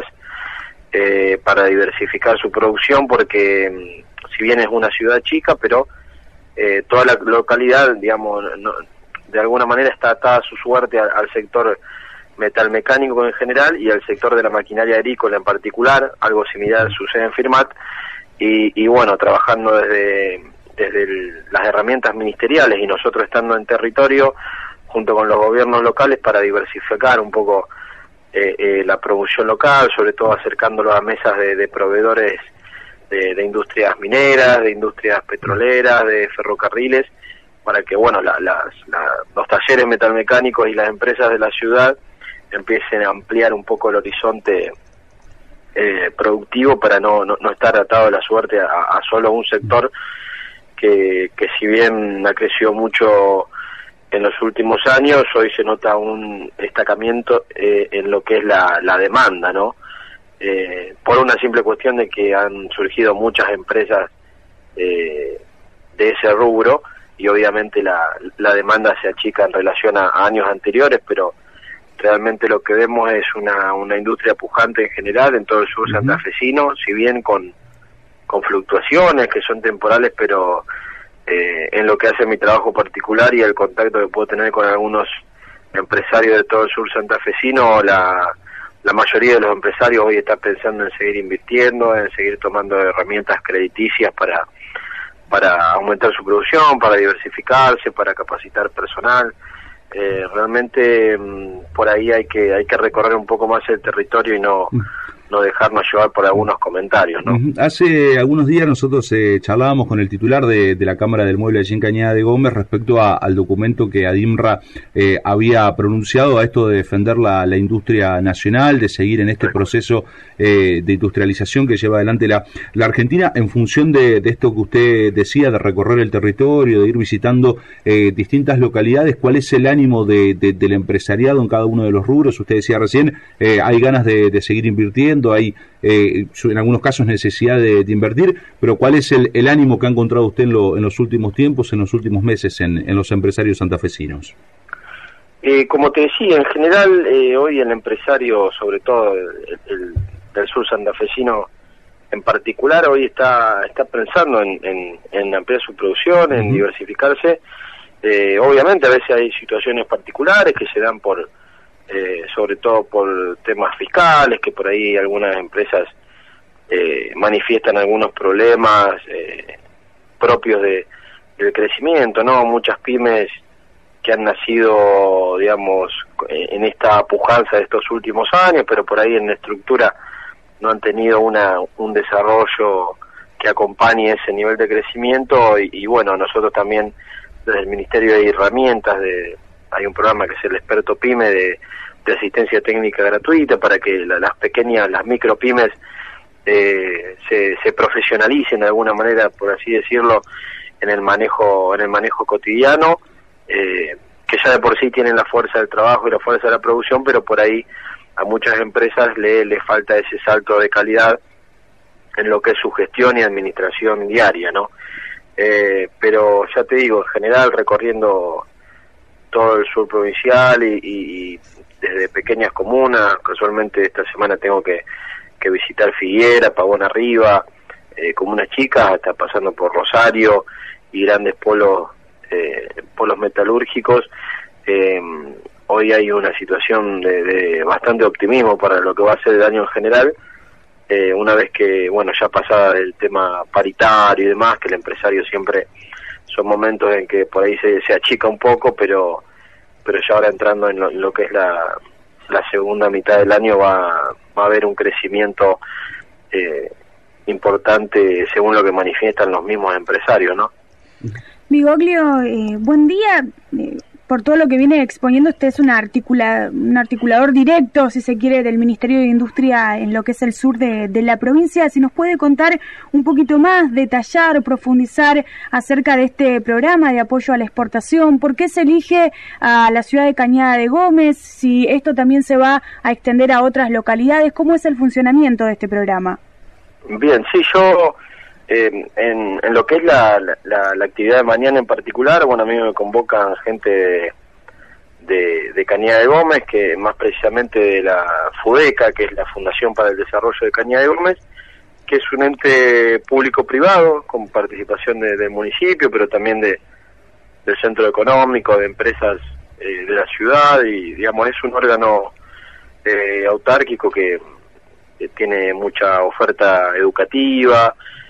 eh, para diversificar su producción, porque si bien es una ciudad chica, pero eh, toda la localidad, digamos, no, de alguna manera está atada a su suerte al, al sector metalmecánico en general y al sector de la maquinaria agrícola en particular. Algo similar sucede en Firmat, y, y bueno, trabajando desde desde el, las herramientas ministeriales y nosotros estando en territorio junto con los gobiernos locales para diversificar un poco eh, eh, la producción local, sobre todo acercándolo a mesas de, de proveedores de, de industrias mineras, de industrias petroleras, de ferrocarriles, para que bueno la, las, la, los talleres metalmecánicos y las empresas de la ciudad empiecen a ampliar un poco el horizonte eh, productivo para no, no, no estar atado a la suerte a, a solo un sector que, que si bien ha crecido mucho en los últimos años, hoy se nota un destacamiento eh, en lo que es la, la demanda, ¿no? Eh, por una simple cuestión de que han surgido muchas empresas eh, de ese rubro y obviamente la, la demanda se achica en relación a, a años anteriores, pero realmente lo que vemos es una, una industria pujante en general en todo el sur santafesino, si bien con con fluctuaciones que son temporales, pero eh, en lo que hace mi trabajo particular y el contacto que puedo tener con algunos empresarios de todo el sur santafesino, la, la mayoría de los empresarios hoy están pensando en seguir invirtiendo, en seguir tomando herramientas crediticias para, para aumentar su producción, para diversificarse, para capacitar personal. Eh, realmente mmm, por ahí hay que hay que recorrer un poco más el territorio y no no dejarnos llevar por algunos comentarios, ¿no? Hace algunos días nosotros eh, charlábamos con el titular de, de la Cámara del Mueble allí en Cañada de Gómez respecto a, al documento que ADIMRA eh, había pronunciado a esto de defender la, la industria nacional, de seguir en este proceso eh, de industrialización que lleva adelante la, la Argentina, en función de, de esto que usted decía, de recorrer el territorio, de ir visitando eh, distintas localidades. ¿Cuál es el ánimo de, de, del empresariado en cada uno de los rubros? Usted decía recién, eh, hay ganas de, de seguir invirtiendo, crecimiento, hay eh, en algunos casos necesidad de, de invertir, pero ¿cuál es el, el ánimo que ha encontrado usted en, lo, en los últimos tiempos, en los últimos meses en, en los empresarios santafesinos? Eh, como te decía, en general eh, hoy el empresario, sobre todo el, el, del sur santafesino en particular, hoy está está pensando en, en, en ampliar su producción, en uh-huh. diversificarse. Eh, obviamente a veces hay situaciones particulares que se dan por, eh, sobre todo por temas fiscales, que por ahí algunas empresas eh, manifiestan algunos problemas eh, propios de, del crecimiento, ¿no? Muchas pymes que han nacido, digamos, en esta pujanza de estos últimos años, pero por ahí en la estructura no han tenido una un desarrollo que acompañe ese nivel de crecimiento y, y bueno, nosotros también desde el Ministerio hay herramientas, de hay un programa que es el Experto Pyme de, de asistencia técnica gratuita para que la, las pequeñas, las micropymes eh, se, se profesionalicen de alguna manera, por así decirlo, en el manejo en el manejo cotidiano. Eh, que ya de por sí tienen la fuerza del trabajo y la fuerza de la producción, pero por ahí a muchas empresas le, le falta ese salto de calidad en lo que es su gestión y administración diaria, ¿no? Eh, pero ya te digo, en general recorriendo todo el sur provincial y, y, y desde pequeñas comunas, casualmente esta semana tengo que, que visitar Figuera, Pavón Arriba, eh, comunas chicas, hasta pasando por Rosario y grandes polos Eh, polos metalúrgicos. Eh, hoy hay una situación de, de bastante optimismo para lo que va a ser el año en general, eh, una vez que, bueno, ya pasada el tema paritario y demás, que el empresario siempre son momentos en que por ahí se, se achica un poco, pero pero ya ahora entrando en lo, en lo que es la, la segunda mitad del año va, va a haber un crecimiento eh, importante según lo que manifiestan los mismos empresarios, ¿no? Bigoglio, eh, buen día. Eh, por todo lo que viene exponiendo, usted es una articula, un articulador directo, si se quiere, del Ministerio de Industria en lo que es el sur de, de la provincia. Si nos puede contar un poquito más, detallar, profundizar acerca de este programa de apoyo a la exportación, por qué se elige a la ciudad de Cañada de Gómez, si esto también se va a extender a otras localidades, ¿cómo es el funcionamiento de este programa? Bien, sí, yo... Eh, en, en lo que es la, la, la actividad de mañana en particular, bueno, a mí me convocan gente de, de, de Cañada de Gómez, que más precisamente de la FUDECA, que es la Fundación para el Desarrollo de Cañada de Gómez, que es un ente público-privado con participación de, del municipio, pero también de del centro económico, de empresas eh, de la ciudad, y digamos es un órgano eh, autárquico que, que tiene mucha oferta educativa.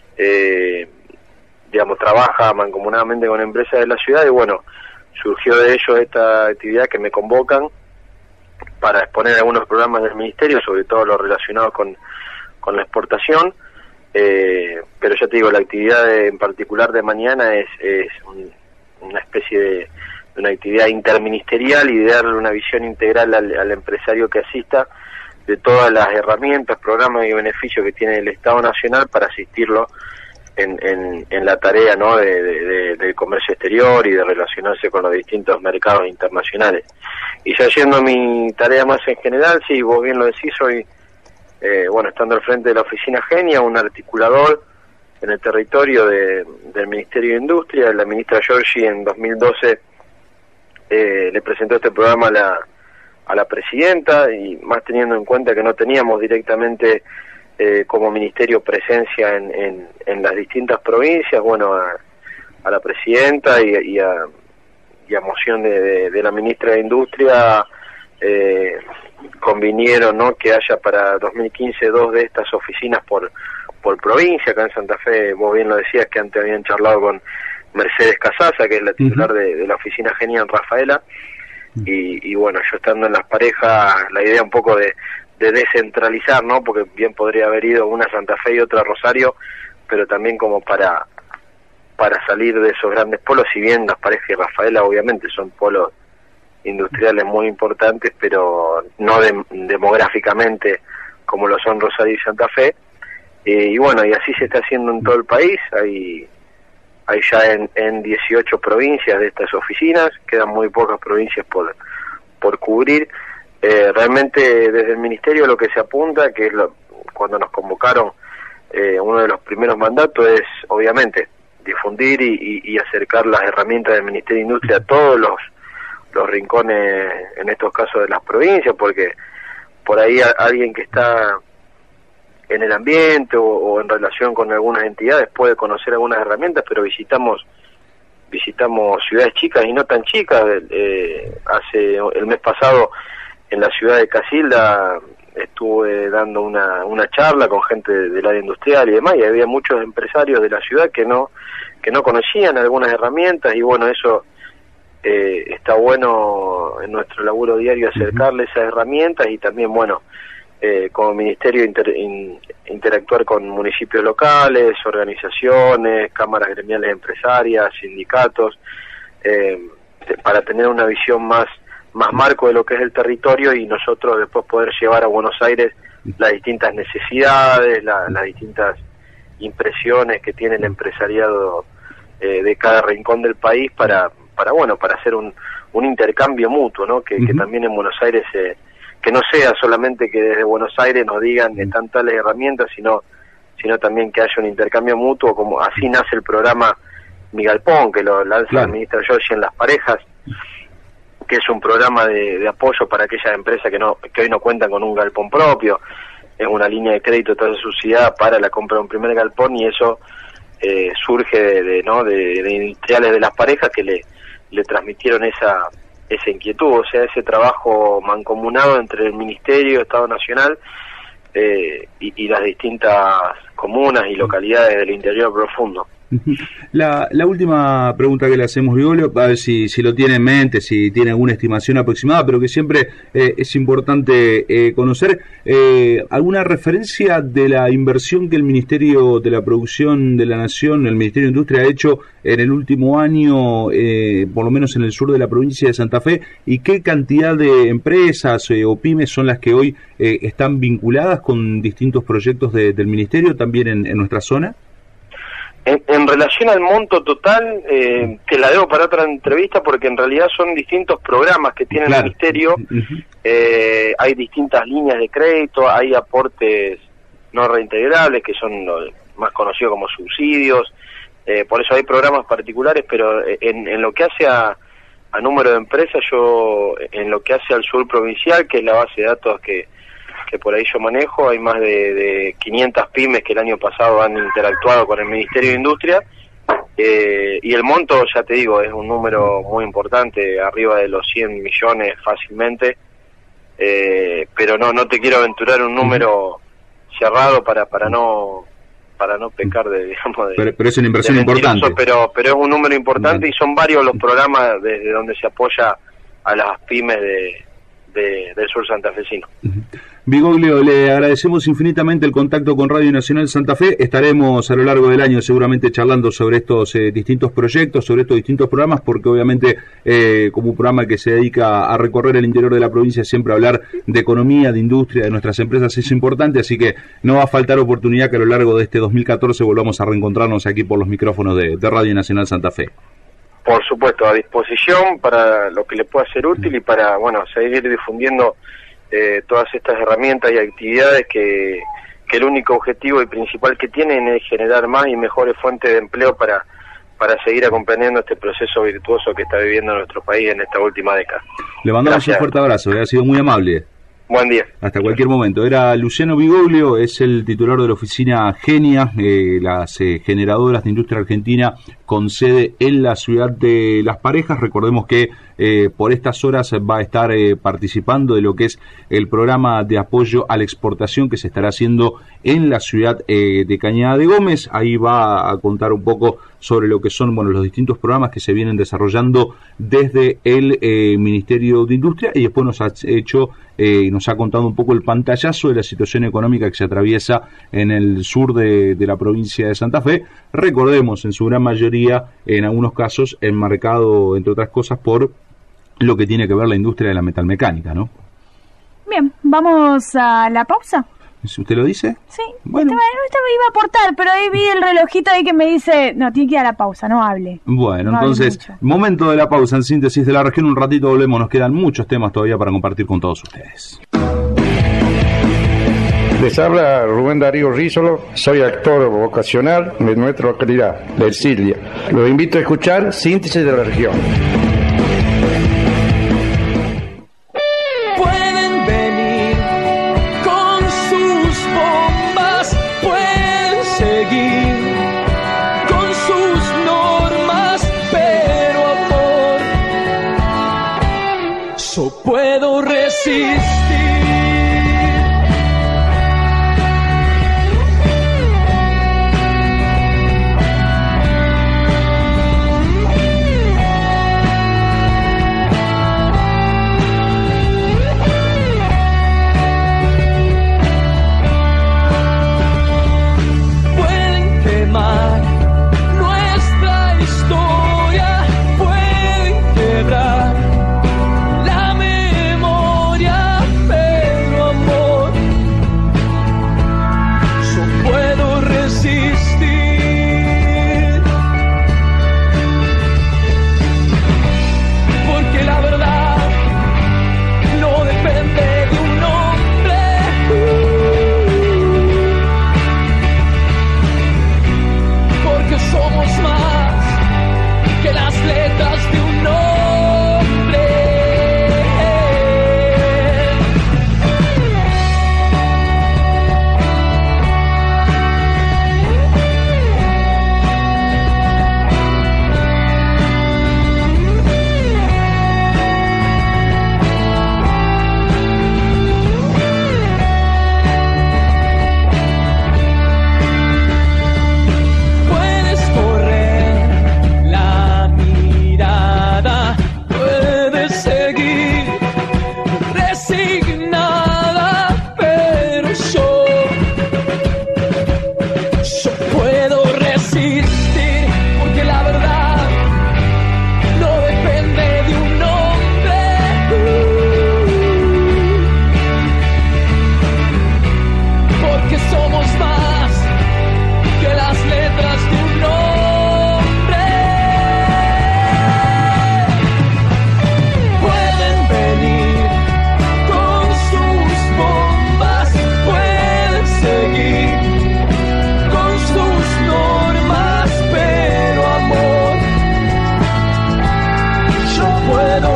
Eh, digamos, trabaja mancomunadamente con empresas de la ciudad y bueno, surgió de ello esta actividad que me convocan para exponer algunos programas del ministerio, sobre todo los relacionados con, con la exportación, eh, pero ya te digo, la actividad de, en particular de mañana es, es un, una especie de, de una actividad interministerial y de darle una visión integral al, al empresario que asista de todas las herramientas, programas y beneficios que tiene el Estado Nacional para asistirlo en, en, en la tarea, ¿no?, de, de, de, del comercio exterior y de relacionarse con los distintos mercados internacionales. Y ya yendo a mi tarea más en general, sí, vos bien lo decís, soy, eh, bueno, estando al frente de la oficina Genia, un articulador en el territorio de, del Ministerio de Industria. La ministra Giorgi en dos mil doce eh, le presentó este programa a la a la presidenta, y más teniendo en cuenta que no teníamos directamente eh, como ministerio presencia en, en, en las distintas provincias, bueno, a, a la presidenta y, y, a, y a moción de, de, de la ministra de Industria eh, convinieron, ¿no?, que haya para dos mil quince dos de estas oficinas por por provincia. Acá en Santa Fe, vos bien lo decías, que antes habían charlado con Mercedes Casasa, que es la titular uh-huh. de, de la oficina Genia en Rafaela. Y, y bueno, yo estando en las parejas, la idea un poco de, de descentralizar, ¿no?, porque bien podría haber ido una a Santa Fe y otra a Rosario, pero también como para para salir de esos grandes polos, si bien las parejas y Rafaela obviamente son polos industriales muy importantes, pero no de, demográficamente como lo son Rosario y Santa Fe. Eh, y bueno, y así se está haciendo en todo el país. Hay Hay ya en, en dieciocho provincias de estas oficinas, quedan muy pocas provincias por por cubrir. Eh, realmente desde el Ministerio lo que se apunta, que es lo, cuando nos convocaron, eh, uno de los primeros mandatos es, obviamente, difundir y, y, y acercar las herramientas del Ministerio de Industria a todos los, los rincones, en estos casos de las provincias, porque por ahí a, alguien que está en el ambiente o, o en relación con algunas entidades puede conocer algunas herramientas, pero visitamos visitamos ciudades chicas y no tan chicas. Eh, hace el mes pasado en la ciudad de Casilda estuve dando una, una charla con gente del área industrial y demás, y había muchos empresarios de la ciudad que no que no conocían algunas herramientas, y bueno, eso eh, está bueno en nuestro laburo diario, acercarles esas herramientas, y también, bueno, eh, como ministerio inter, in, interactuar con municipios locales, organizaciones, cámaras gremiales empresarias, sindicatos, eh, para tener una visión más más marco de lo que es el territorio, y nosotros después poder llevar a Buenos Aires las distintas necesidades, la, las distintas impresiones que tiene el empresariado eh, de cada rincón del país para, para bueno, para hacer un, un intercambio mutuo, ¿no? Que, uh-huh. que también en Buenos Aires, eh, que no sea solamente que desde Buenos Aires nos digan están tales herramientas, sino, sino también que haya un intercambio mutuo, como así nace el programa Mi Galpón, que lo lanza claro. el ministro Giorgi en Las Parejas, que es un programa de, de apoyo para aquellas empresas que no que hoy no cuentan con un galpón propio. Es una línea de crédito de tasa subsidiada para la compra de un primer galpón, y eso eh, surge de, de no de, de industriales de Las Parejas que le, le transmitieron esa esa inquietud, o sea, ese trabajo mancomunado entre el Ministerio, Estado Nacional eh, y, y las distintas comunas y localidades del interior profundo. La, la última pregunta que le hacemos, Vigolio, a ver si, si lo tiene en mente, si tiene alguna estimación aproximada, pero que siempre eh, es importante eh, conocer, eh, alguna referencia de la inversión que el Ministerio de la Producción de la Nación, el Ministerio de Industria, ha hecho en el último año, eh, por lo menos en el sur de la provincia de Santa Fe, y qué cantidad de empresas eh, o pymes son las que hoy eh, están vinculadas con distintos proyectos de, del Ministerio también en, en nuestra zona. En, en relación al monto total, eh, te la debo para otra entrevista, porque en realidad son distintos programas que tiene claro. el Ministerio, uh-huh. eh, hay distintas líneas de crédito, hay aportes no reintegrables, que son los más conocidos como subsidios, eh, por eso hay programas particulares, pero en, en lo que hace a, a número de empresas, yo, en lo que hace al sur provincial, que es la base de datos que que por ahí yo manejo, hay más de, de quinientas pymes que el año pasado han interactuado con el Ministerio de Industria, eh, y el monto, ya te digo, es un número muy importante, arriba de los cien millones fácilmente, eh, pero no no te quiero aventurar un número cerrado para para no para no pecar de, digamos, de, pero, pero es una inversión importante, pero pero es un número importante. Bien. Y son varios los programas desde donde se apoya a las pymes de, de del sur santafesino. Uh-huh. Vigolio, le agradecemos infinitamente el contacto con Radio Nacional Santa Fe. Estaremos a lo largo del año seguramente charlando sobre estos eh, distintos proyectos, sobre estos distintos programas, porque obviamente eh, como un programa que se dedica a recorrer el interior de la provincia, siempre hablar de economía, de industria, de nuestras empresas es importante, así que no va a faltar oportunidad que a lo largo de este dos mil catorce volvamos a reencontrarnos aquí por los micrófonos de, de Radio Nacional Santa Fe. Por supuesto, a disposición para lo que le pueda ser útil y para, bueno, seguir difundiendo Eh, todas estas herramientas y actividades que, que el único objetivo y principal que tienen es generar más y mejores fuentes de empleo para, para seguir acompañando este proceso virtuoso que está viviendo nuestro país en esta última década. Le mandamos Gracias. Un fuerte abrazo, ha sido muy amable. Buen día. Hasta cualquier momento. Era Luciano Vigolio, es el titular de la oficina Genia, eh, las eh, generadoras de industria argentina con sede en la ciudad de Las Parejas. Recordemos que eh, por estas horas va a estar eh, participando de lo que es el programa de apoyo a la exportación que se estará haciendo en la ciudad eh, de Cañada de Gómez. Ahí va a contar un poco sobre lo que son, bueno, los distintos programas que se vienen desarrollando desde el eh, Ministerio de Industria, y después nos ha hecho y eh, nos ha contado un poco el pantallazo de la situación económica que se atraviesa en el sur de, de la provincia de Santa Fe. Recordemos, en su gran mayoría, en algunos casos, enmarcado, entre otras cosas, por lo que tiene que ver la industria de la metalmecánica, ¿no? Bien, vamos a la pausa. ¿Usted lo dice? Sí, bueno. Usted, usted me iba a aportar, pero ahí vi el relojito ahí que me dice, no, tiene que ir a la pausa, no hable. Bueno, no entonces, momento de la pausa en Síntesis de la Región, un ratito volvemos, nos quedan muchos temas todavía para compartir con todos ustedes. Les habla Rubén Darío Rízolo, soy actor vocacional de nuestra localidad, de Ercilia. Los invito a escuchar Síntesis de la Región. Pueden venir con sus bombas, pueden seguir con sus normas, pero amor, yo puedo resistir. Nuestra historia puede quebrar la memoria, pero amor, yo puedo resistir, porque la verdad no depende de un hombre. Porque somos más que las letras de un nombre. Puedes correr la mirada, puedes seguir resignada, pero yo, yo puedo resistir, porque la verdad no depende de un hombre, porque somos más que las letras de un nombre. Pueden venir con sus bombas, pueden seguir con sus normas, pero amor, yo puedo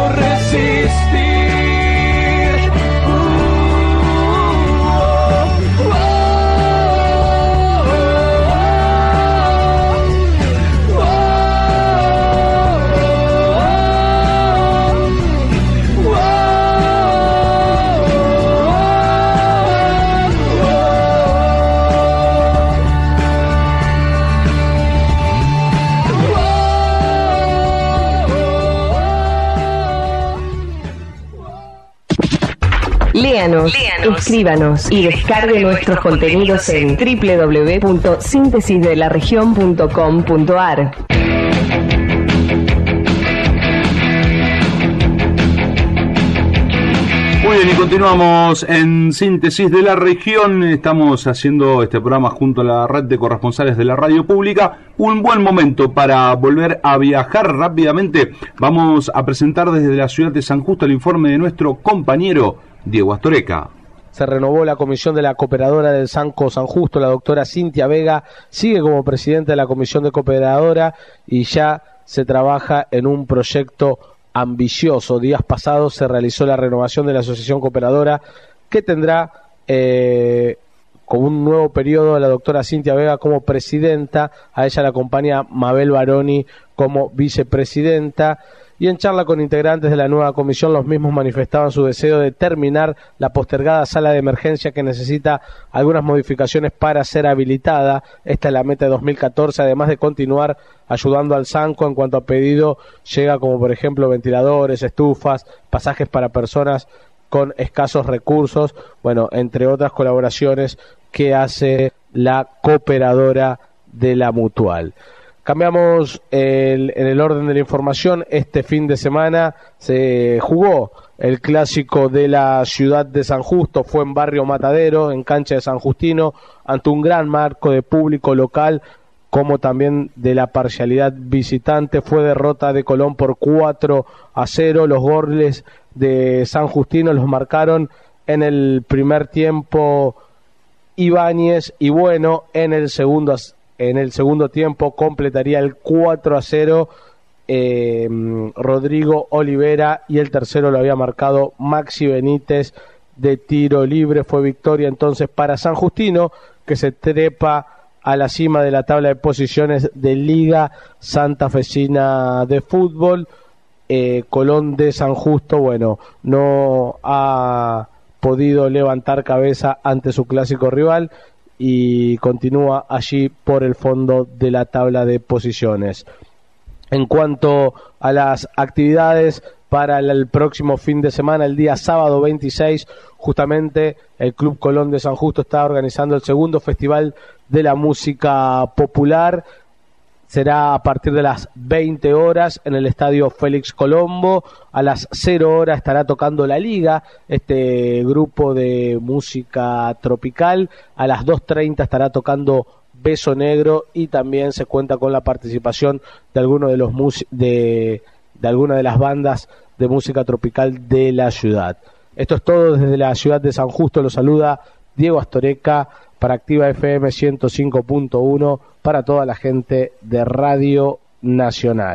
resistir. Uh, oh, oh, Léanos, escríbanos y descargue nuestros contenidos en doble u doble u doble u punto síntesis de la región punto com punto a r. Muy bien, y continuamos en Síntesis de la Región. Estamos haciendo este programa junto a la red de corresponsales de la radio pública. Un buen momento para volver a viajar rápidamente. Vamos a presentar desde la ciudad de San Justo el informe de nuestro compañero Diego Astoreca. Se renovó la comisión de la cooperadora del Sanco San Justo. La doctora Cintia Vega sigue como presidenta de la comisión de cooperadora y ya se trabaja en un proyecto ambicioso. Días pasados se realizó la renovación de la asociación cooperadora, que tendrá eh, como un nuevo periodo a la doctora Cintia Vega como presidenta. A ella la acompaña Mabel Baroni como vicepresidenta. Y en charla con integrantes de la nueva comisión, los mismos manifestaban su deseo de terminar la postergada sala de emergencia, que necesita algunas modificaciones para ser habilitada. Esta es la meta de dos mil catorce, además de continuar ayudando al Sanco en cuanto a pedido llega, como por ejemplo ventiladores, estufas, pasajes para personas con escasos recursos, bueno, entre otras colaboraciones que hace la cooperadora de la Mutual. Cambiamos el, en el orden de la información. Este fin de semana se jugó el clásico de la ciudad de San Justo. Fue en Barrio Matadero, en cancha de San Justino, ante un gran marco de público local, como también de la parcialidad visitante. Fue derrota de Colón por cuatro a cero. Los goles de San Justino los marcaron en el primer tiempo Ibáñez, y bueno, en el segundo, en el segundo tiempo completaría el cuatro a cero eh, Rodrigo Olivera, y el tercero lo había marcado Maxi Benítez de tiro libre. Fue victoria entonces para San Justino, que se trepa a la cima de la tabla de posiciones de Liga Santafesina de Fútbol. eh, Colón de San Justo, bueno, no ha podido levantar cabeza ante su clásico rival y continúa allí por el fondo de la tabla de posiciones. En cuanto a las actividades para el próximo fin de semana, el día sábado veintiséis, justamente el Club Colón de San Justo está organizando el segundo Festival de la Música Popular. Será a partir de las veinte horas en el Estadio Félix Colombo. A las cero horas estará tocando La Liga, este grupo de música tropical. A las dos treinta estará tocando Beso Negro, y también se cuenta con la participación de algunos de los mus- de, de alguna de las bandas de música tropical de la ciudad. Esto es todo desde la ciudad de San Justo. Lo saluda Diego Astoreca para Activa F M ciento cinco punto uno, para toda la gente de Radio Nacional.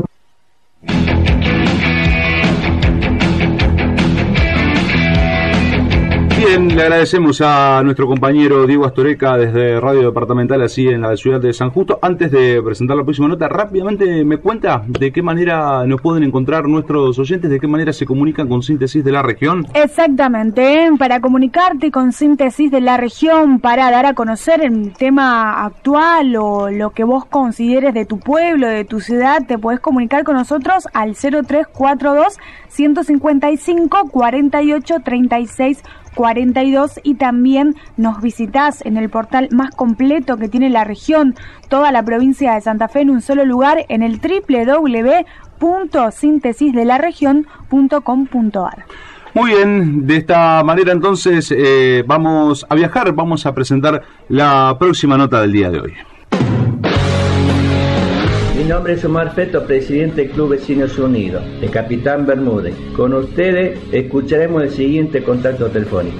Bien, le agradecemos a nuestro compañero Diego Astoreca desde Radio Departamental, así en la ciudad de San Justo. Antes de presentar la próxima nota, rápidamente me cuenta de qué manera nos pueden encontrar nuestros oyentes, de qué manera se comunican con Síntesis de la Región. Exactamente, para comunicarte con Síntesis de la Región, para dar a conocer el tema actual o lo que vos consideres de tu pueblo, de tu ciudad, te podés comunicar con nosotros al cero tres cuatro dos, uno cinco cinco, cuatro ocho tres seis cuarenta y dos, y también nos visitás en el portal más completo que tiene la región, toda la provincia de Santa Fe en un solo lugar, en el doble u doble u doble u punto síntesis de la región punto com punto a r. Muy bien, de esta manera entonces eh, vamos a viajar, vamos a presentar la próxima nota del día de hoy. Mi nombre es Omar Feto, presidente del Club Vecinos Unidos, de Capitán Bermúdez. Con ustedes escucharemos el siguiente contacto telefónico.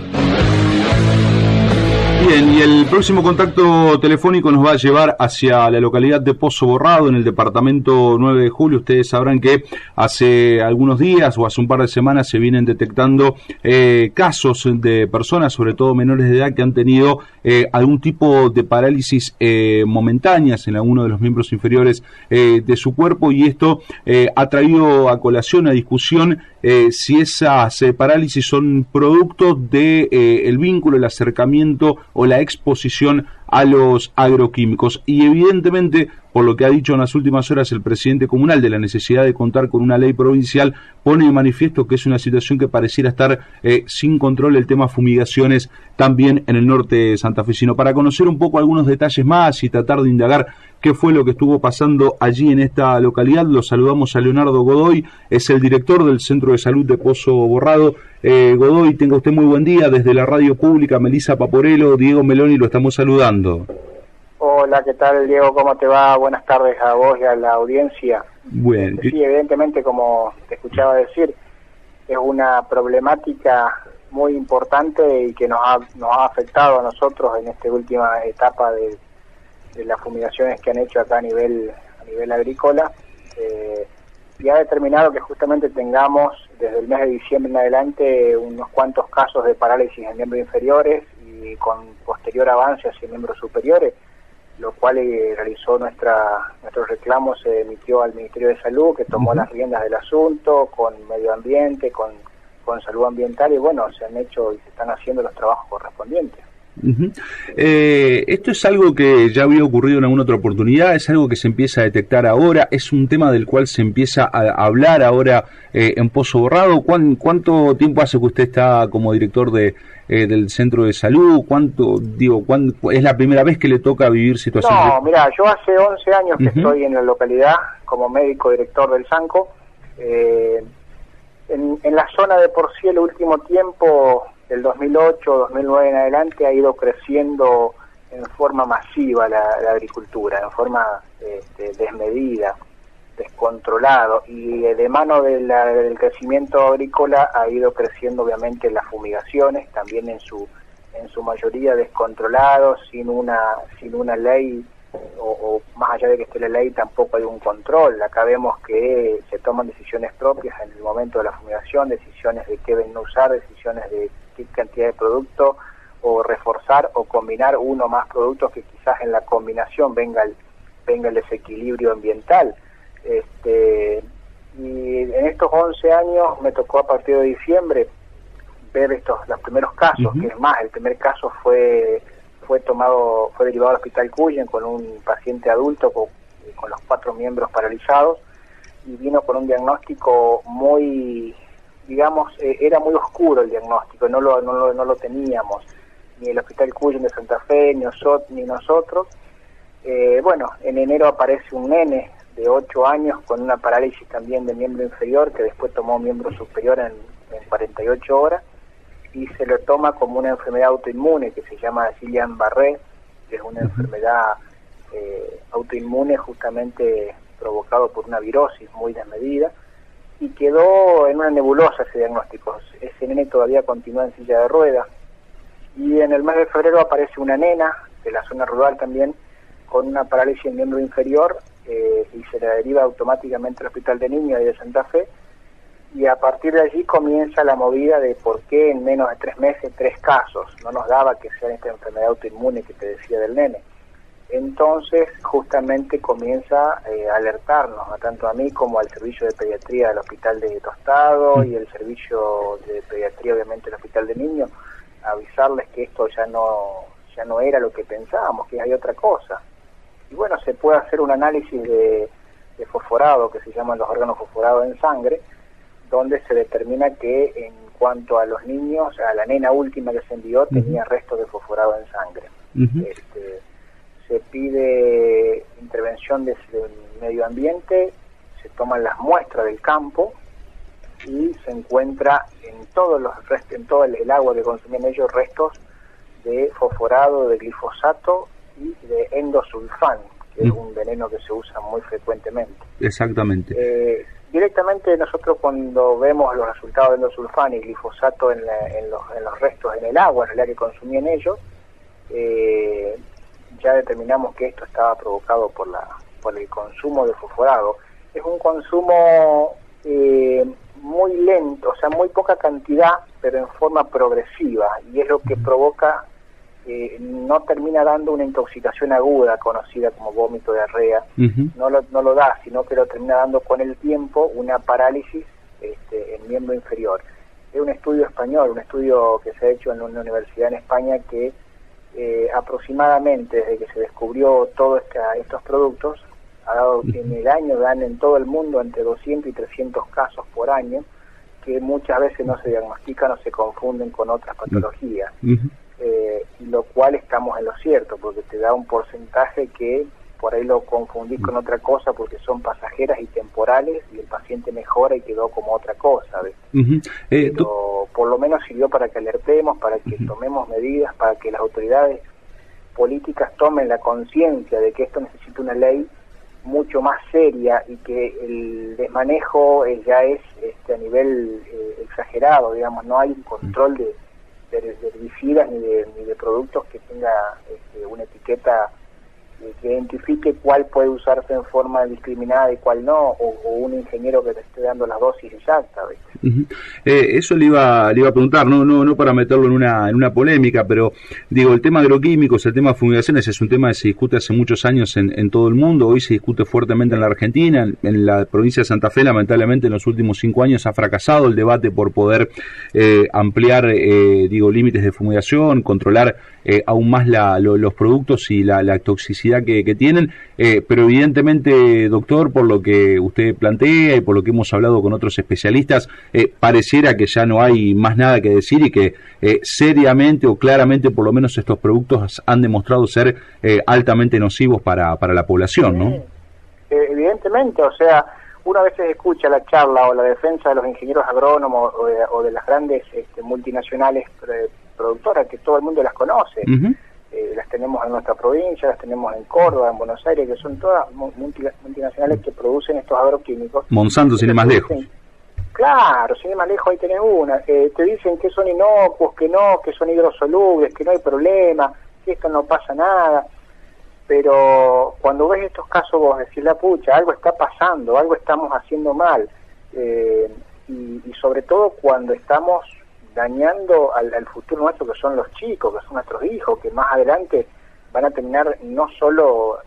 Bien, y el próximo contacto telefónico nos va a llevar hacia la localidad de Pozo Borrado, en el departamento nueve de julio. Ustedes sabrán que hace algunos días o hace un par de semanas se vienen detectando eh, casos de personas, sobre todo menores de edad, que han tenido eh, algún tipo de parálisis eh, momentáneas en alguno de los miembros inferiores eh, de su cuerpo, y esto eh, ha traído a colación, a discusión, eh, si esas eh, parálisis son producto de eh, el vínculo, el acercamiento o la exposición a los agroquímicos. Y evidentemente, por lo que ha dicho en las últimas horas el presidente comunal de la necesidad de contar con una ley provincial, pone de manifiesto que es una situación que pareciera estar eh, sin control el tema fumigaciones también en el norte santafesino. Para conocer un poco algunos detalles más y tratar de indagar qué fue lo que estuvo pasando allí en esta localidad, lo saludamos a Leonardo Godoy, es el director del Centro de Salud de Pozo Borrado. Eh, Godoy, tenga usted muy buen día. Desde la radio pública, Melisa Paporelo, Diego Meloni, lo estamos saludando. Hola, ¿qué tal, Diego? ¿Cómo te va? Buenas tardes a vos y a la audiencia. Bueno. Sí, evidentemente, como te escuchaba decir, es una problemática muy importante y que nos ha, nos ha afectado a nosotros en esta última etapa de, de las fumigaciones que han hecho acá a nivel, a nivel agrícola. Eh, y ha determinado que justamente tengamos desde el mes de diciembre en adelante unos cuantos casos de parálisis en miembros inferiores y con posterior avance hacia miembros superiores, lo cual eh, realizó nuestra nuestro reclamo, se emitió al Ministerio de Salud, que tomó uh-huh. las riendas del asunto, con medio ambiente, con, con salud ambiental, y bueno, se han hecho y se están haciendo los trabajos correspondientes. Uh-huh. Eh, ¿Esto es algo que ya había ocurrido en alguna otra oportunidad? ¿Es algo que se empieza a detectar ahora? ¿Es un tema del cual se empieza a hablar ahora eh, en Pozo Borrado? ¿Cuán, ¿Cuánto tiempo hace que usted está como director de eh, del centro de salud? ¿Cuánto, digo, cuán, es la primera vez que le toca vivir situaciones? No, de... mira, yo hace once años que uh-huh. estoy en la localidad como médico director del SANCO. Eh, en, en la zona de por sí el último tiempo, del dos mil ocho, dos mil nueve en adelante, ha ido creciendo en forma masiva la, la agricultura, en forma este, desmedida, descontrolado, y de mano de la, del crecimiento agrícola ha ido creciendo obviamente las fumigaciones, también en su en su mayoría descontrolados, sin una sin una ley, o, o más allá de que esté la ley, tampoco hay un control. Acá vemos que se toman decisiones propias en el momento de la fumigación, decisiones de qué no usar, decisiones de qué cantidad de producto, o reforzar o combinar uno o más productos, que quizás en la combinación venga el, venga el desequilibrio ambiental. Este, y en estos once años me tocó a partir de diciembre ver estos los primeros casos, uh-huh. que es más, el primer caso fue fue tomado, fue derivado al Hospital Cuyen con un paciente adulto con, con los cuatro miembros paralizados, y vino con un diagnóstico muy, digamos, eh, era muy oscuro el diagnóstico, no lo, no lo, no lo teníamos, ni el Hospital Cuyen de Santa Fe, ni, osot, ni nosotros. Eh, bueno, en enero aparece un nene de ocho años con una parálisis también de miembro inferior, que después tomó miembro superior en, en cuarenta y ocho horas, y se lo toma como una enfermedad autoinmune que se llama Guillain-Barré, que es una enfermedad eh, autoinmune justamente provocado por una virosis muy desmedida, y quedó en una nebulosa ese diagnóstico. Ese nene todavía continúa en silla de ruedas, y en el mes de febrero aparece una nena de la zona rural también con una parálisis en miembro inferior, eh, y se la deriva automáticamente al Hospital de Niños de Santa Fe, y a partir de allí comienza la movida de por qué en menos de tres meses tres casos. No nos daba que sea esta enfermedad autoinmune que te decía del nene. Entonces justamente comienza eh, a alertarnos, a tanto a mí como al servicio de pediatría del Hospital de Tostado y el servicio de pediatría obviamente del Hospital de Niños, a avisarles que esto ya no ya no era lo que pensábamos, que hay otra cosa. Y bueno, se puede hacer un análisis de, de fosforado, que se llaman los órganos fosforados en sangre, donde se determina que en cuanto a los niños, a la nena última que se envió, uh-huh. tenía restos de fosforado en sangre. Uh-huh. Este, se pide intervención del medio ambiente, se toman las muestras del campo y se encuentra en todos los restos, en todo el, el agua que consumían ellos, restos de fosforado, de glifosato y de endosulfán, que uh-huh. es un veneno que se usa muy frecuentemente. Exactamente. Eh, Directamente nosotros cuando vemos los resultados de endosulfán y glifosato en, la, en, los, en los restos en el agua, en realidad, que consumían ellos, eh, ya determinamos que esto estaba provocado por la por el consumo de fosforado. Es un consumo eh, muy lento, o sea, muy poca cantidad, pero en forma progresiva, y es lo que provoca, eh, no termina dando una intoxicación aguda conocida como vómito, diarrea, uh-huh. no, lo, no lo da, sino que lo termina dando con el tiempo una parálisis este, en miembro inferior. Es un estudio español, un estudio que se ha hecho en una universidad en España, que eh, aproximadamente desde que se descubrió todos estos productos, ha dado que en el año dan en todo el mundo entre doscientos y trescientos casos por año, que muchas veces no se diagnostican o se confunden con otras patologías. Uh-huh. Eh, lo cual estamos en lo cierto, porque te da un porcentaje que por ahí lo confundís con otra cosa, porque son pasajeras y temporales, y el paciente mejora y quedó como otra cosa, ¿ves? Uh-huh. eh, Pero tú... por lo menos sirvió para que alertemos, para que uh-huh. tomemos medidas, para que las autoridades políticas tomen la conciencia de que esto necesita una ley mucho más seria, y que el desmanejo eh, ya es este, a nivel eh, exagerado, digamos, no hay un control de de, de herbicidas ni de, ni de productos que tenga este, una etiqueta eh, que identifique cuál puede usarse en forma discriminada y cuál no, o, o un ingeniero que te esté dando las dosis exactas, ¿viste? Uh-huh. Eh, eso le iba le iba a preguntar, no no no para meterlo en una en una polémica, pero digo, el tema de agroquímicos, el tema de fumigaciones es un tema que se discute hace muchos años en, en todo el mundo. Hoy se discute fuertemente en la Argentina, en, en la provincia de Santa Fe. Lamentablemente en los últimos cinco años ha fracasado el debate por poder eh, ampliar eh, digo límites de fumigación, controlar eh, aún más la, lo, los productos y la, la toxicidad que, que tienen, eh, pero evidentemente, doctor, por lo que usted plantea y por lo que hemos hablado con otros especialistas, Eh, pareciera que ya no hay más nada que decir, y que eh, seriamente o claramente por lo menos estos productos han demostrado ser eh, altamente nocivos para, para la población, ¿no? Eh, evidentemente, o sea, uno a veces escucha la charla o la defensa de los ingenieros agrónomos o de, o de las grandes este, multinacionales eh, productoras, que todo el mundo las conoce. Uh-huh. Eh, las tenemos en nuestra provincia, las tenemos en Córdoba, en Buenos Aires, que son todas multi, multinacionales que producen estos agroquímicos. Monsanto, sin ir más lejos. Claro, sin ir más lejos, ahí tenés una. Eh, te dicen que son inocuos, que no, que son hidrosolubles, que no hay problema, que esto no pasa nada. Pero cuando ves estos casos vos decís, la pucha, algo está pasando, algo estamos haciendo mal. Eh, y, y sobre todo cuando estamos dañando al, al futuro nuestro, que son los chicos, que son nuestros hijos, que más adelante van a terminar no solo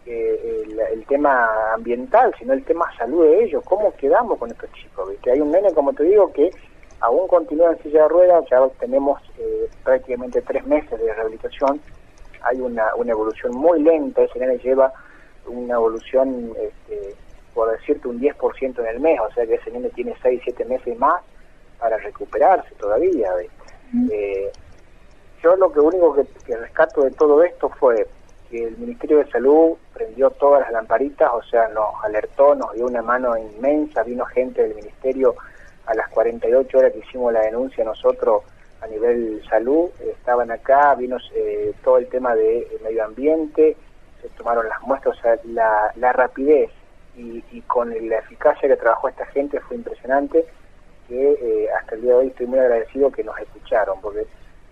eh, el, el tema ambiental, sino el tema salud de ellos. ¿Cómo quedamos con estos chicos? ¿Viste? Hay un nene, como te digo, que aún continúa en silla de ruedas, ya tenemos eh, prácticamente tres meses de rehabilitación. Hay una, una evolución muy lenta, ese nene lleva una evolución, este, por decirte, un diez por ciento en el mes, o sea que ese nene tiene seis, siete meses más para recuperarse todavía. ¿Viste? Eh, yo lo que único que, que rescato de todo esto fue que el Ministerio de Salud prendió todas las lamparitas, o sea, nos alertó, nos dio una mano inmensa, vino gente del Ministerio a las cuarenta y ocho horas que hicimos la denuncia nosotros a nivel salud, estaban acá, vino eh, todo el tema de eh, medio ambiente, se tomaron las muestras, o sea, la, la rapidez y, y con la eficacia que trabajó esta gente fue impresionante, que eh, hasta el día de hoy estoy muy agradecido que nos escucharon, porque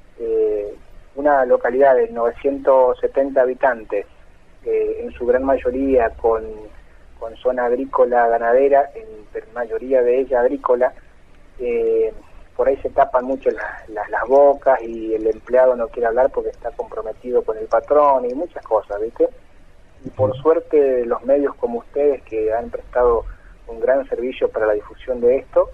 eh, una localidad de novecientos setenta habitantes, eh, en su gran mayoría con, con zona agrícola ganadera, en mayoría de ella agrícola, eh, por ahí se tapan mucho las, las, las bocas y el empleado no quiere hablar porque está comprometido con el patrón y muchas cosas, ¿viste? Y por suerte los medios como ustedes, que han prestado un gran servicio para la difusión de esto,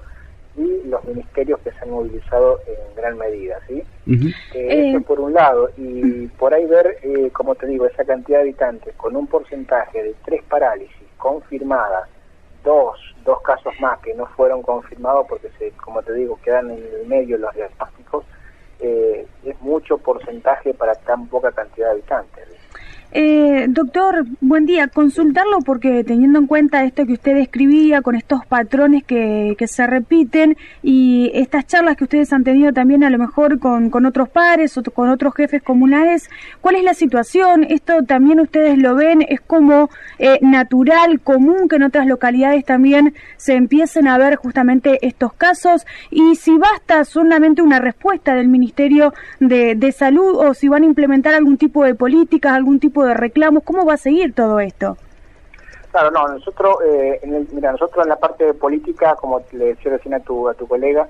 y los ministerios que se han movilizado en gran medida, ¿sí? Uh-huh. eh, eso por un lado, y por ahí ver, eh, como te digo, esa cantidad de habitantes con un porcentaje de tres parálisis confirmadas, dos, dos casos más que no fueron confirmados porque, se, como te digo, quedan en el medio los diagnósticos, eh, es mucho porcentaje para tan poca cantidad de habitantes, ¿sí? Eh, doctor, buen día. Consultarlo porque teniendo en cuenta esto que usted describía, con estos patrones que, que se repiten y estas charlas que ustedes han tenido también a lo mejor con, con otros pares o con otros jefes comunales, ¿cuál es la situación? ¿Esto también ustedes lo ven? ¿Es como eh, natural, común que en otras localidades también se empiecen a ver justamente estos casos? Y si basta solamente una respuesta del Ministerio de, de Salud o si van a implementar algún tipo de políticas, algún tipo de reclamos, ¿cómo va a seguir todo esto? Claro, no, nosotros, eh, en el, mira, nosotros en la parte de política, como le decía recién a tu, a tu colega,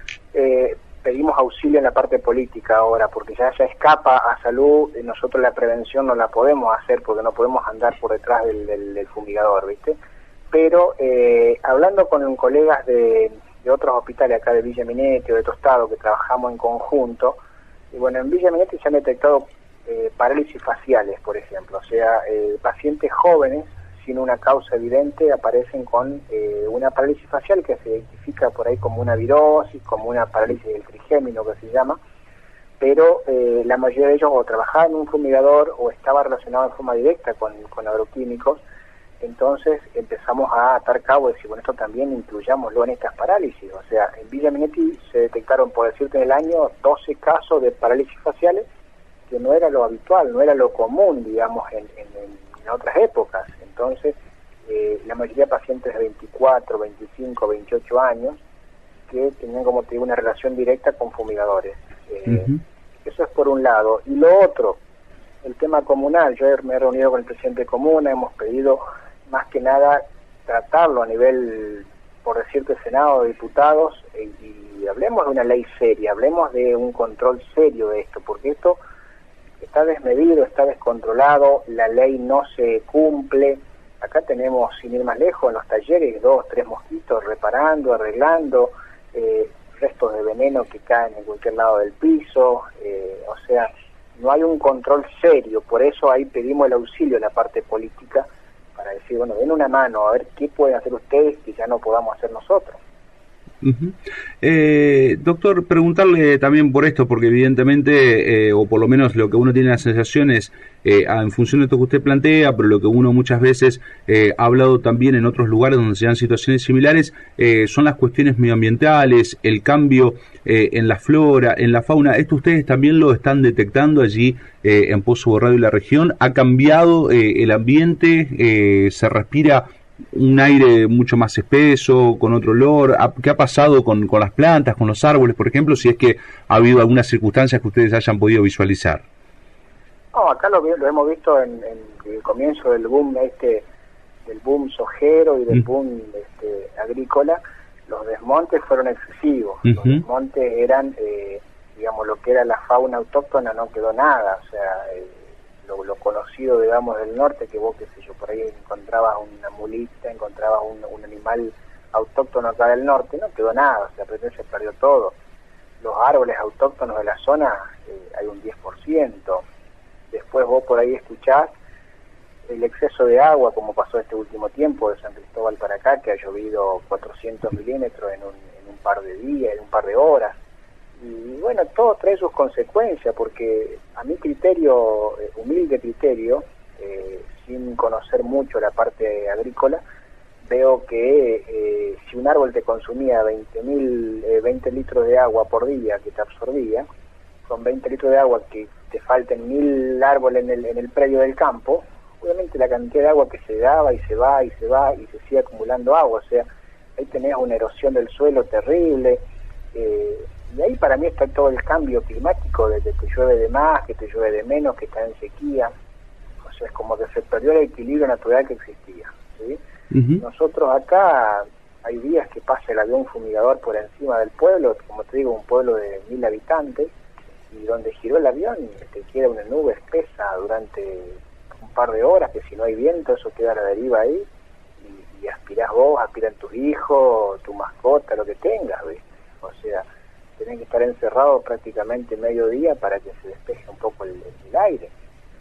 eh, pedimos auxilio en la parte política ahora, porque ya ya escapa a salud, y nosotros la prevención no la podemos hacer porque no podemos andar por detrás del, del, del fumigador, ¿viste? Pero eh, hablando con colegas de, de otros hospitales acá de Villa Minetti o de Tostado que trabajamos en conjunto, y bueno, en Villa Minetti se han detectado Eh, parálisis faciales, por ejemplo, o sea, eh, pacientes jóvenes sin una causa evidente aparecen con eh, una parálisis facial que se identifica por ahí como una virosis, como una parálisis del trigémino que se llama, pero eh, la mayoría de ellos o trabajaba en un fumigador o estaba relacionado en forma directa con, con agroquímicos. Entonces empezamos a atar cabo y decir, bueno, esto también incluyámoslo en estas parálisis, o sea, en Villa Minetti se detectaron, por decirte, en el año doce casos de parálisis faciales, que no era lo habitual, no era lo común, digamos, en, en, en otras épocas. Entonces, eh, la mayoría de pacientes de veinticuatro, veinticinco, veintiocho años que tenían, como te digo, una relación directa con fumigadores. Eh, uh-huh. Eso es por un lado. Y lo otro, el tema comunal. Yo me he reunido con el presidente de comuna, hemos pedido más que nada tratarlo a nivel, por decirte, Senado de Diputados, y, y hablemos de una ley seria, hablemos de un control serio de esto, porque esto está desmedido, está descontrolado, la ley no se cumple. Acá tenemos, sin ir más lejos, en los talleres dos, tres mosquitos reparando, arreglando, eh, restos de veneno que caen en cualquier lado del piso, eh, o sea, no hay un control serio. Por eso ahí pedimos el auxilio de la parte política para decir, bueno, den una mano, a ver qué pueden hacer ustedes que ya no podamos hacer nosotros. Uh-huh. Eh, doctor, preguntarle también por esto, porque evidentemente, eh, o por lo menos lo que uno tiene la sensación es, eh, en función de esto que usted plantea, pero lo que uno muchas veces eh, ha hablado también en otros lugares donde se dan situaciones similares, eh, son las cuestiones medioambientales, el cambio eh, en la flora, en la fauna. ¿Esto ustedes también lo están detectando allí eh, en Pozo Borrado y la región? ¿Ha cambiado eh, el ambiente? Eh, ¿Se respira un aire mucho más espeso, con otro olor. ¿Qué ha pasado con, con las plantas, con los árboles, por ejemplo, si es que ha habido algunas circunstancias que ustedes hayan podido visualizar? No, acá lo, lo hemos visto en, en el comienzo del boom este, del boom sojero y del uh-huh. boom este, agrícola. Los desmontes fueron excesivos. Uh-huh. Los desmontes eran, eh, digamos, lo que era la fauna autóctona no quedó nada. O sea, eh, lo, lo conocido, digamos, del norte, que vos, qué sé yo, por ahí encontrabas una mulita, encontrabas un, un animal autóctono acá del norte, no quedó nada. O sea, se perdió todo. Los árboles autóctonos de la zona, eh, hay un diez por ciento. Después vos por ahí escuchás el exceso de agua, como pasó este último tiempo de San Cristóbal para acá, que ha llovido cuatrocientos milímetros en un, en un par de días, en un par de horas. Y bueno, todo trae sus consecuencias, porque a mi criterio, eh, humilde criterio, eh, sin conocer mucho la parte agrícola, veo que eh, si un árbol te consumía veinte mil, eh, veinte litros de agua por día que te absorbía, son veinte litros de agua que te falten mil árboles en el, en el predio del campo, obviamente la cantidad de agua que se daba y se va y se va y se sigue acumulando agua, o sea, ahí tenés una erosión del suelo terrible, eh, y ahí para mí está todo el cambio climático, desde que llueve de más, que te llueve de menos, que está en sequía, o sea, es como que se perdió el equilibrio natural que existía, ¿sí? Uh-huh. Nosotros acá hay días que pasa el avión fumigador por encima del pueblo, como te digo, un pueblo de mil habitantes, y donde giró el avión te queda una nube espesa durante un par de horas, que si no hay viento eso queda a la deriva ahí, y, y aspirás vos, aspiran tus hijos, tu mascota, lo que tengas, ¿ves? O sea, tenés que estar encerrado prácticamente medio día para que se despeje un poco el, el aire.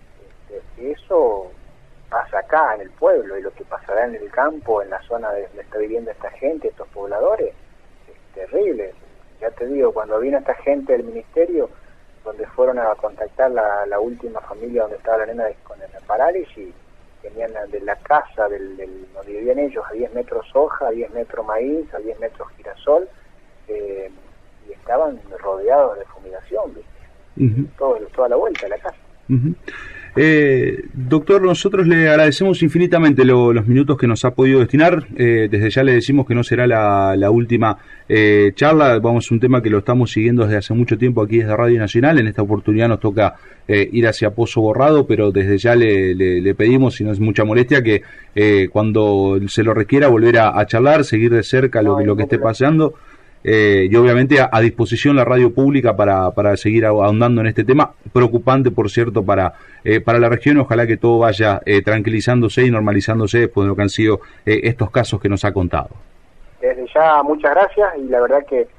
Este, eso pasa acá en el pueblo, y lo que pasará en el campo, en la zona de donde está viviendo esta gente, estos pobladores, es terrible. Ya te digo, cuando vino esta gente del ministerio, donde fueron a contactar la, la última familia donde estaba la nena de, con la parálisis, tenían de la casa del, del, donde vivían ellos a diez metros soja, a diez metros maíz, a diez metros girasol, eh, y estaban rodeados de fumigación, ¿viste? Uh-huh. Todo, toda la vuelta de la casa. Uh-huh. Eh, doctor, nosotros le agradecemos infinitamente lo, los minutos que nos ha podido destinar. Eh, desde ya le decimos que no será la, la última eh, charla. Vamos, a un tema que lo estamos siguiendo desde hace mucho tiempo aquí desde Radio Nacional. En esta oportunidad nos toca eh, ir hacia Pozo Borrado, pero desde ya le, le, le pedimos, si no es mucha molestia, que eh, cuando se lo requiera volver a, a charlar, seguir de cerca lo, lo que esté pasando. Eh, y obviamente a, a disposición la radio pública para, para seguir ahondando en este tema, preocupante por cierto para, eh, para la región. Ojalá que todo vaya eh, tranquilizándose y normalizándose después de lo que han sido eh, estos casos que nos ha contado. Desde ya muchas gracias, y la verdad que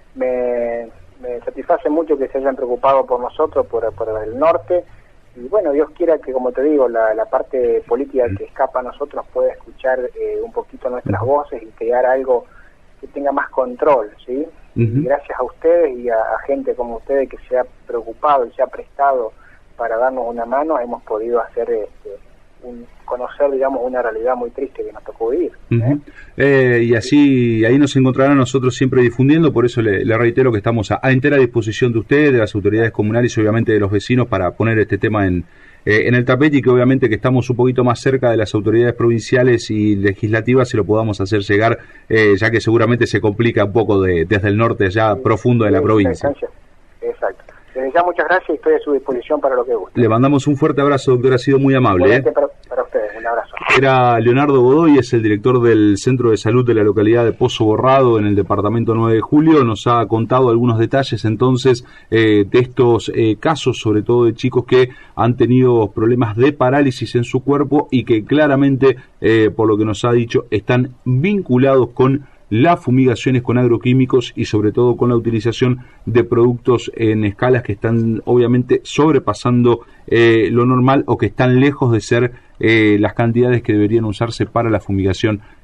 me, me satisface mucho que se hayan preocupado por nosotros, por, por el norte, y bueno, Dios quiera que, como te digo, la, la parte política que escapa a nosotros pueda escuchar eh, un poquito nuestras voces y crear algo que tenga más control, ¿sí? Uh-huh. Y gracias a ustedes y a, a gente como ustedes que se ha preocupado y se ha prestado para darnos una mano, hemos podido hacer este, un, conocer, digamos, una realidad muy triste que nos tocó vivir. ¿eh? Uh-huh. Eh, y así, ahí nos encontrarán nosotros siempre difundiendo, por eso le, le reitero que estamos a, a entera disposición de ustedes, de las autoridades comunales y obviamente de los vecinos para poner este tema en Eh, en el tapete, y que obviamente que estamos un poquito más cerca de las autoridades provinciales y legislativas se lo podamos hacer llegar, eh, ya que seguramente se complica un poco de, desde el norte ya sí, profundo de la provincia. Exacto. Desde ya muchas gracias y estoy a su disposición para lo que guste. Le mandamos un fuerte abrazo, doctor, ha sido muy amable. ¿eh? Para, para ustedes, un abrazo. Era Leonardo Godoy, es el director del Centro de Salud de la localidad de Pozo Borrado en el departamento nueve de julio. Nos ha contado algunos detalles entonces eh, de estos eh, casos, sobre todo de chicos que han tenido problemas de parálisis en su cuerpo y que claramente, eh, por lo que nos ha dicho, están vinculados con las fumigaciones con agroquímicos y sobre todo con la utilización de productos en escalas que están obviamente sobrepasando eh, lo normal o que están lejos de ser eh, las cantidades que deberían usarse para la fumigación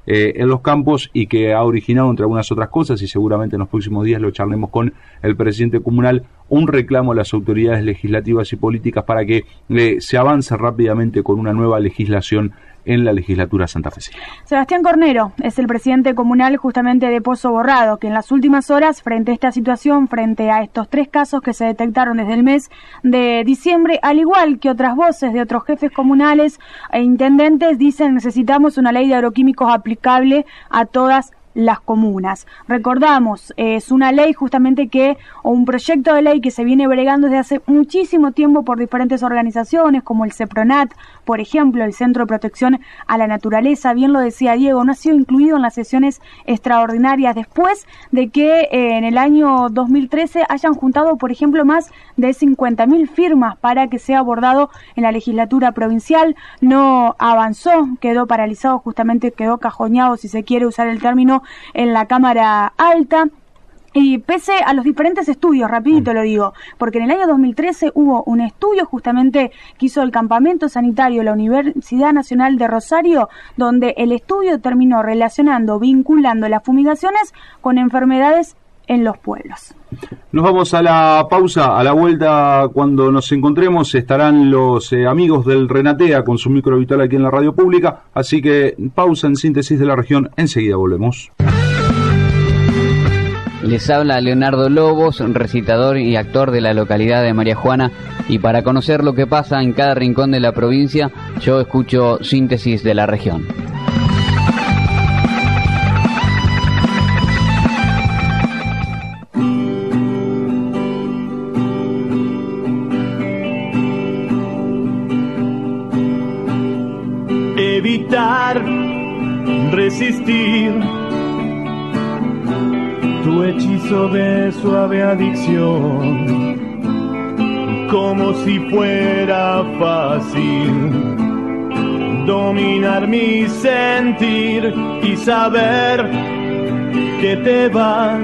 eh, en los campos y que ha originado, entre algunas otras cosas, y seguramente en los próximos días lo charlemos con el presidente comunal, un reclamo a las autoridades legislativas y políticas para que eh, se avance rápidamente con una nueva legislación en la legislatura santafesina. Sebastián Cornero es el presidente comunal justamente de Pozo Borrado, que en las últimas horas, frente a esta situación, frente a estos tres casos que se detectaron desde el mes de diciembre, al igual que otras voces de otros jefes comunales e intendentes, dicen necesitamos una ley de agroquímicos aplicable a todas las comunas. Recordamos, es una ley justamente que, o un proyecto de ley que se viene bregando desde hace muchísimo tiempo por diferentes organizaciones como el CEPRONAT, por ejemplo, el Centro de Protección a la Naturaleza, bien lo decía Diego, no ha sido incluido en las sesiones extraordinarias después de que eh, en el año dos mil trece hayan juntado, por ejemplo, más de cincuenta mil firmas para que sea abordado en la legislatura provincial. No avanzó, quedó paralizado, justamente quedó cajoneado, si se quiere usar el término, en la Cámara Alta. Y pese a los diferentes estudios, rapidito lo digo, porque en el año dos mil trece hubo un estudio justamente que hizo el Campamento Sanitario de la Universidad Nacional de Rosario, donde el estudio terminó relacionando, vinculando las fumigaciones con enfermedades en los pueblos. Nos vamos a la pausa. A la vuelta, cuando nos encontremos, estarán los eh, amigos del Renatea con su micro vital aquí en la radio pública, así que pausa en Síntesis de la Región, enseguida volvemos. Les habla Leonardo Lobos, recitador y actor de la localidad de María Juana, y para conocer lo que pasa en cada rincón de la provincia, yo escucho Síntesis de la Región. Evitar, resistir tu hechizo de suave adicción, como si fuera fácil dominar mi sentir y saber que te vas,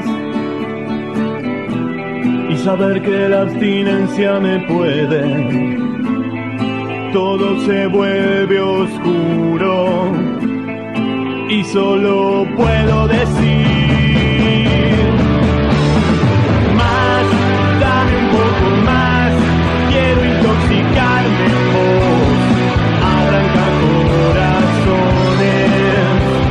y saber que la abstinencia me puede. Todo se vuelve oscuro y solo puedo decir más, dame un poco más, quiero intoxicarme en vos, arrancar corazones.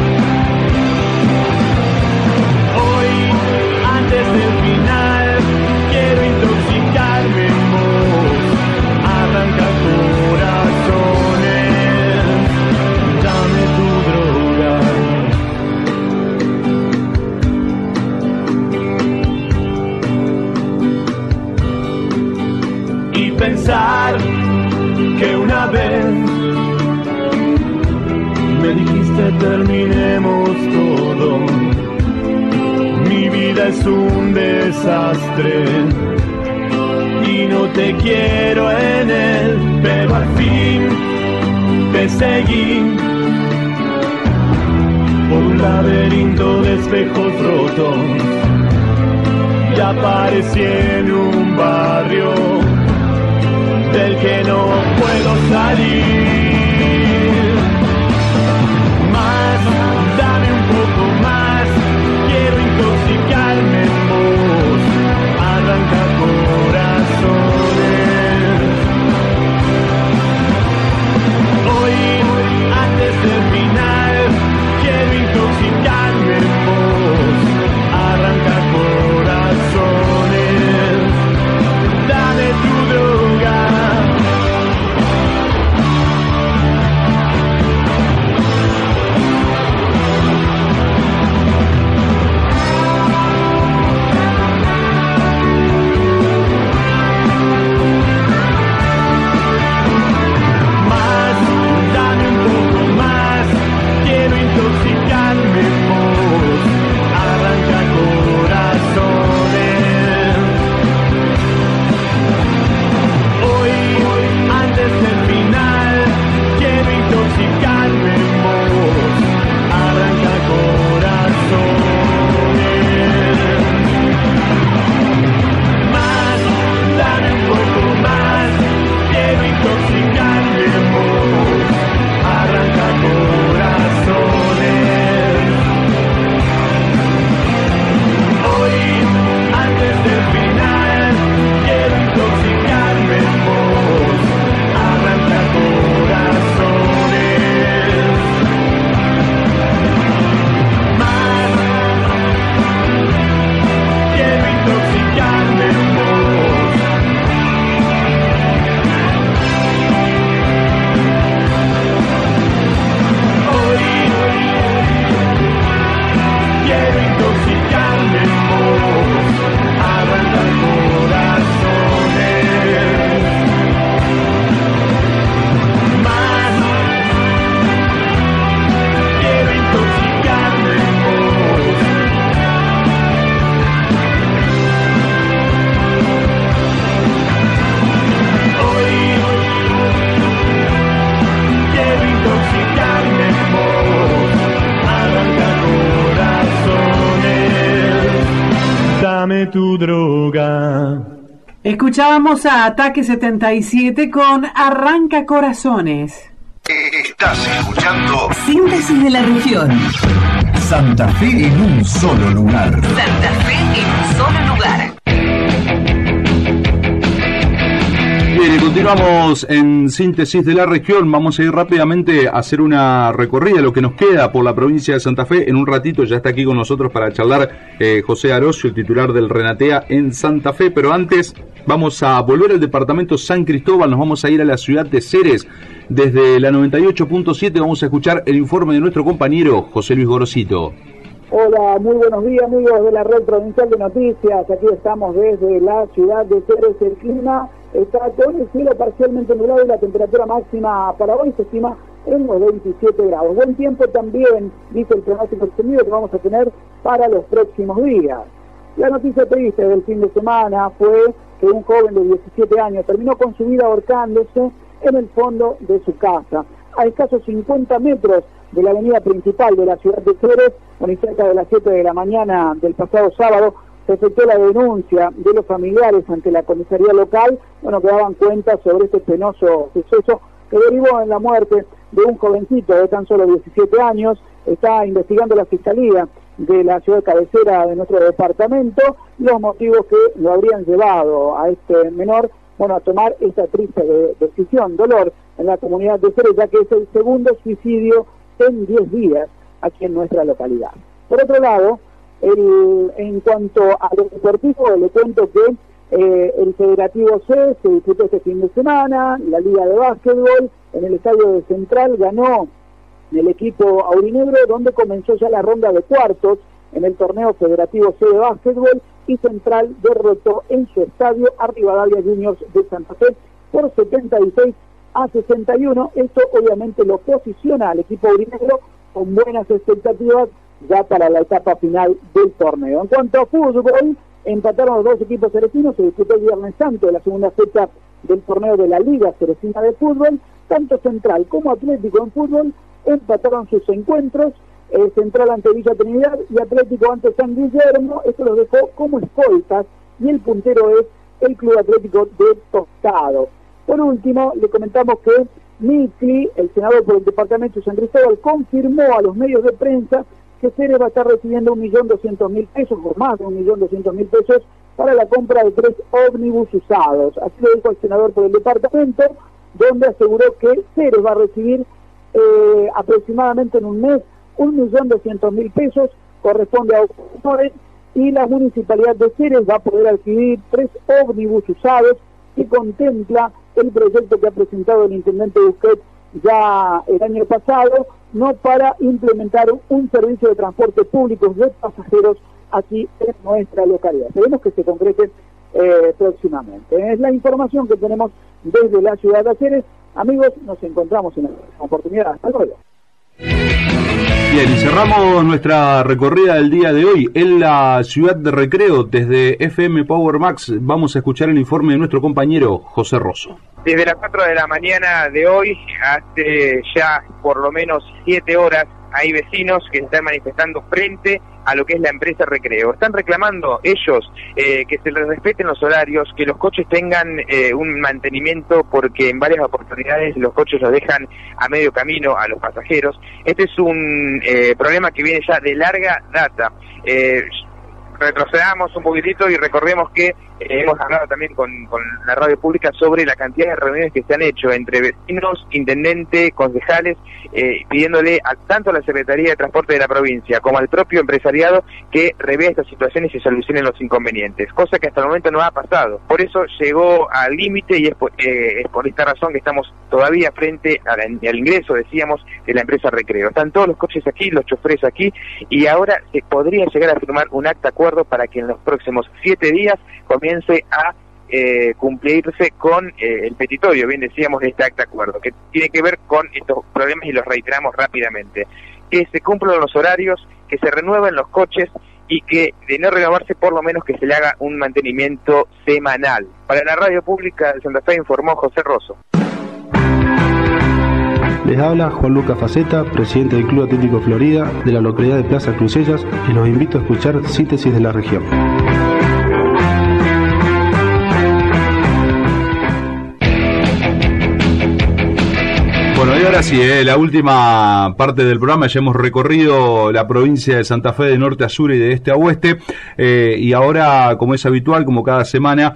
Hoy, antes del final, quiero intoxicarme en vos, arrancar corazones. Pensar que una vez me dijiste terminemos todo, mi vida es un desastre y no te quiero en él, pero al fin te seguí por un laberinto de espejos rotos y aparecí en un barrio del que no puedo salir. Más, dame un poco más, quiero intoxicarme en vos, arrancar corazones. Hoy, antes del final, quiero intoxicarme en vos, arrancar corazones. Dame tu droga. dame tu droga. Escuchábamos a Ataque setenta y siete con Arranca Corazones. Estás escuchando Síntesis de la región. Santa Fe en un solo lugar. Santa Fe en un solo lugar. Bien, y continuamos en Síntesis de la región. Vamos a ir rápidamente a hacer una recorrida, lo que nos queda por la provincia de Santa Fe. En un ratito ya está aquí con nosotros para charlar eh, José Arocio, el titular del Renatea en Santa Fe. Pero antes vamos a volver al departamento San Cristóbal, nos vamos a ir a la ciudad de Ceres. Desde la noventa y ocho punto siete vamos a escuchar el informe de nuestro compañero José Luis Gorosito. Hola, muy buenos días amigos de la Red Provincial de Noticias. Aquí estamos desde la ciudad de Ceres. El clima está con el cielo parcialmente nublado y la temperatura máxima para hoy se estima en los veintisiete grados. Buen tiempo también, dice el pronóstico extendido, que vamos a tener para los próximos días. La noticia triste del fin de semana fue que un joven de diecisiete años terminó con su vida ahorcándose en el fondo de su casa, a escasos cincuenta metros de la avenida principal de la ciudad de Ceres. Bueno, y cerca de las siete de la mañana del pasado sábado se efectuó la denuncia de los familiares ante la comisaría local, bueno, que daban cuenta sobre este penoso suceso que derivó en la muerte de un jovencito de tan solo diecisiete años. Está investigando la fiscalía de la ciudad cabecera de nuestro departamento los motivos que lo habrían llevado a este menor, bueno, a tomar esta triste de, decisión, dolor en la comunidad de Ceres, ya que es el segundo suicidio en diez días aquí en nuestra localidad. Por otro lado, el, en cuanto a lo deportivo, le cuento que eh, el Federativo C se disputó este fin de semana, la Liga de Básquetbol, en el estadio de Central ganó el equipo aurinegro, donde comenzó ya la ronda de cuartos en el torneo Federativo C de Básquetbol, y Central derrotó en su estadio a Rivadavia Juniors de Santa Fe por setenta y seis a sesenta y uno. Esto obviamente lo posiciona al equipo aurinegro con buenas expectativas ya para la etapa final del torneo. En cuanto a fútbol, empataron los dos equipos cerecinos, se disputó el Viernes Santo de la segunda fecha del torneo de la Liga Cerecina de Fútbol. Tanto Central como Atlético en fútbol empataron sus encuentros, eh, Central ante Villa Trinidad y Atlético ante San Guillermo. Esto los dejó como escoltas y el puntero es el Club Atlético de Tostado. Por último, le comentamos que Mitli, el senador por el departamento de San Cristóbal, confirmó a los medios de prensa que Ceres va a estar recibiendo un millón doscientos mil pesos, o más de un millón doscientos mil pesos, para la compra de tres ómnibus usados. Así lo dijo el senador por el departamento, donde aseguró que Ceres va a recibir eh, aproximadamente en un mes un millón doscientos mil pesos, corresponde a ocupadores, y la municipalidad de Ceres va a poder adquirir tres ómnibus usados, que contempla el proyecto que ha presentado el intendente Busquets ya el año pasado, no para implementar un servicio de transporte público de pasajeros aquí en nuestra localidad. Esperemos que se concrete eh, próximamente. Es la información que tenemos desde la ciudad de Ceres. Amigos, nos encontramos en la oportunidad. Hasta luego. Bien, y cerramos nuestra recorrida del día de hoy en la ciudad de Recreo. Desde F M Power Max vamos a escuchar el informe de nuestro compañero José Rosso. Desde las cuatro de la mañana de hoy, hace ya por lo menos siete horas, hay vecinos que se están manifestando frente a lo que es la empresa Recreo. Están reclamando ellos eh, que se les respeten los horarios, que los coches tengan eh, un mantenimiento, porque en varias oportunidades los coches los dejan a medio camino a los pasajeros. Este es un eh, problema que viene ya de larga data. Eh, retrocedamos un poquitito y recordemos que eh, hemos hablado también con, con la radio pública sobre la cantidad de reuniones que se han hecho entre vecinos, intendente, concejales, eh, pidiéndole a tanto a la Secretaría de Transporte de la provincia como al propio empresariado que revea estas situaciones y solucionen los inconvenientes, cosa que hasta el momento no ha pasado. Por eso llegó al límite y es por, eh, es por esta razón que estamos todavía frente a la, al ingreso, decíamos, de la empresa Recreo. Están todos los coches aquí, los choferes aquí, y ahora se podría llegar a firmar un acta acuerdo para que en los próximos siete días comience a eh, cumplirse con eh, el petitorio, bien decíamos, de este acta acuerdo, que tiene que ver con estos problemas y los reiteramos rápidamente. Que se cumplan los horarios, que se renueven los coches y que, de no renovarse, por lo menos que se le haga un mantenimiento semanal. Para la radio pública de Santa Fe informó José Rosso. Les habla Juan Lucas Faceta, presidente del Club Atlético Florida de la localidad de Plaza Crucellas, y los invito a escuchar Síntesis de la Región. ahora sí, eh, la última parte del programa, ya hemos recorrido la provincia de Santa Fe de norte a sur y de este a oeste, eh, y ahora, como es habitual, como cada semana,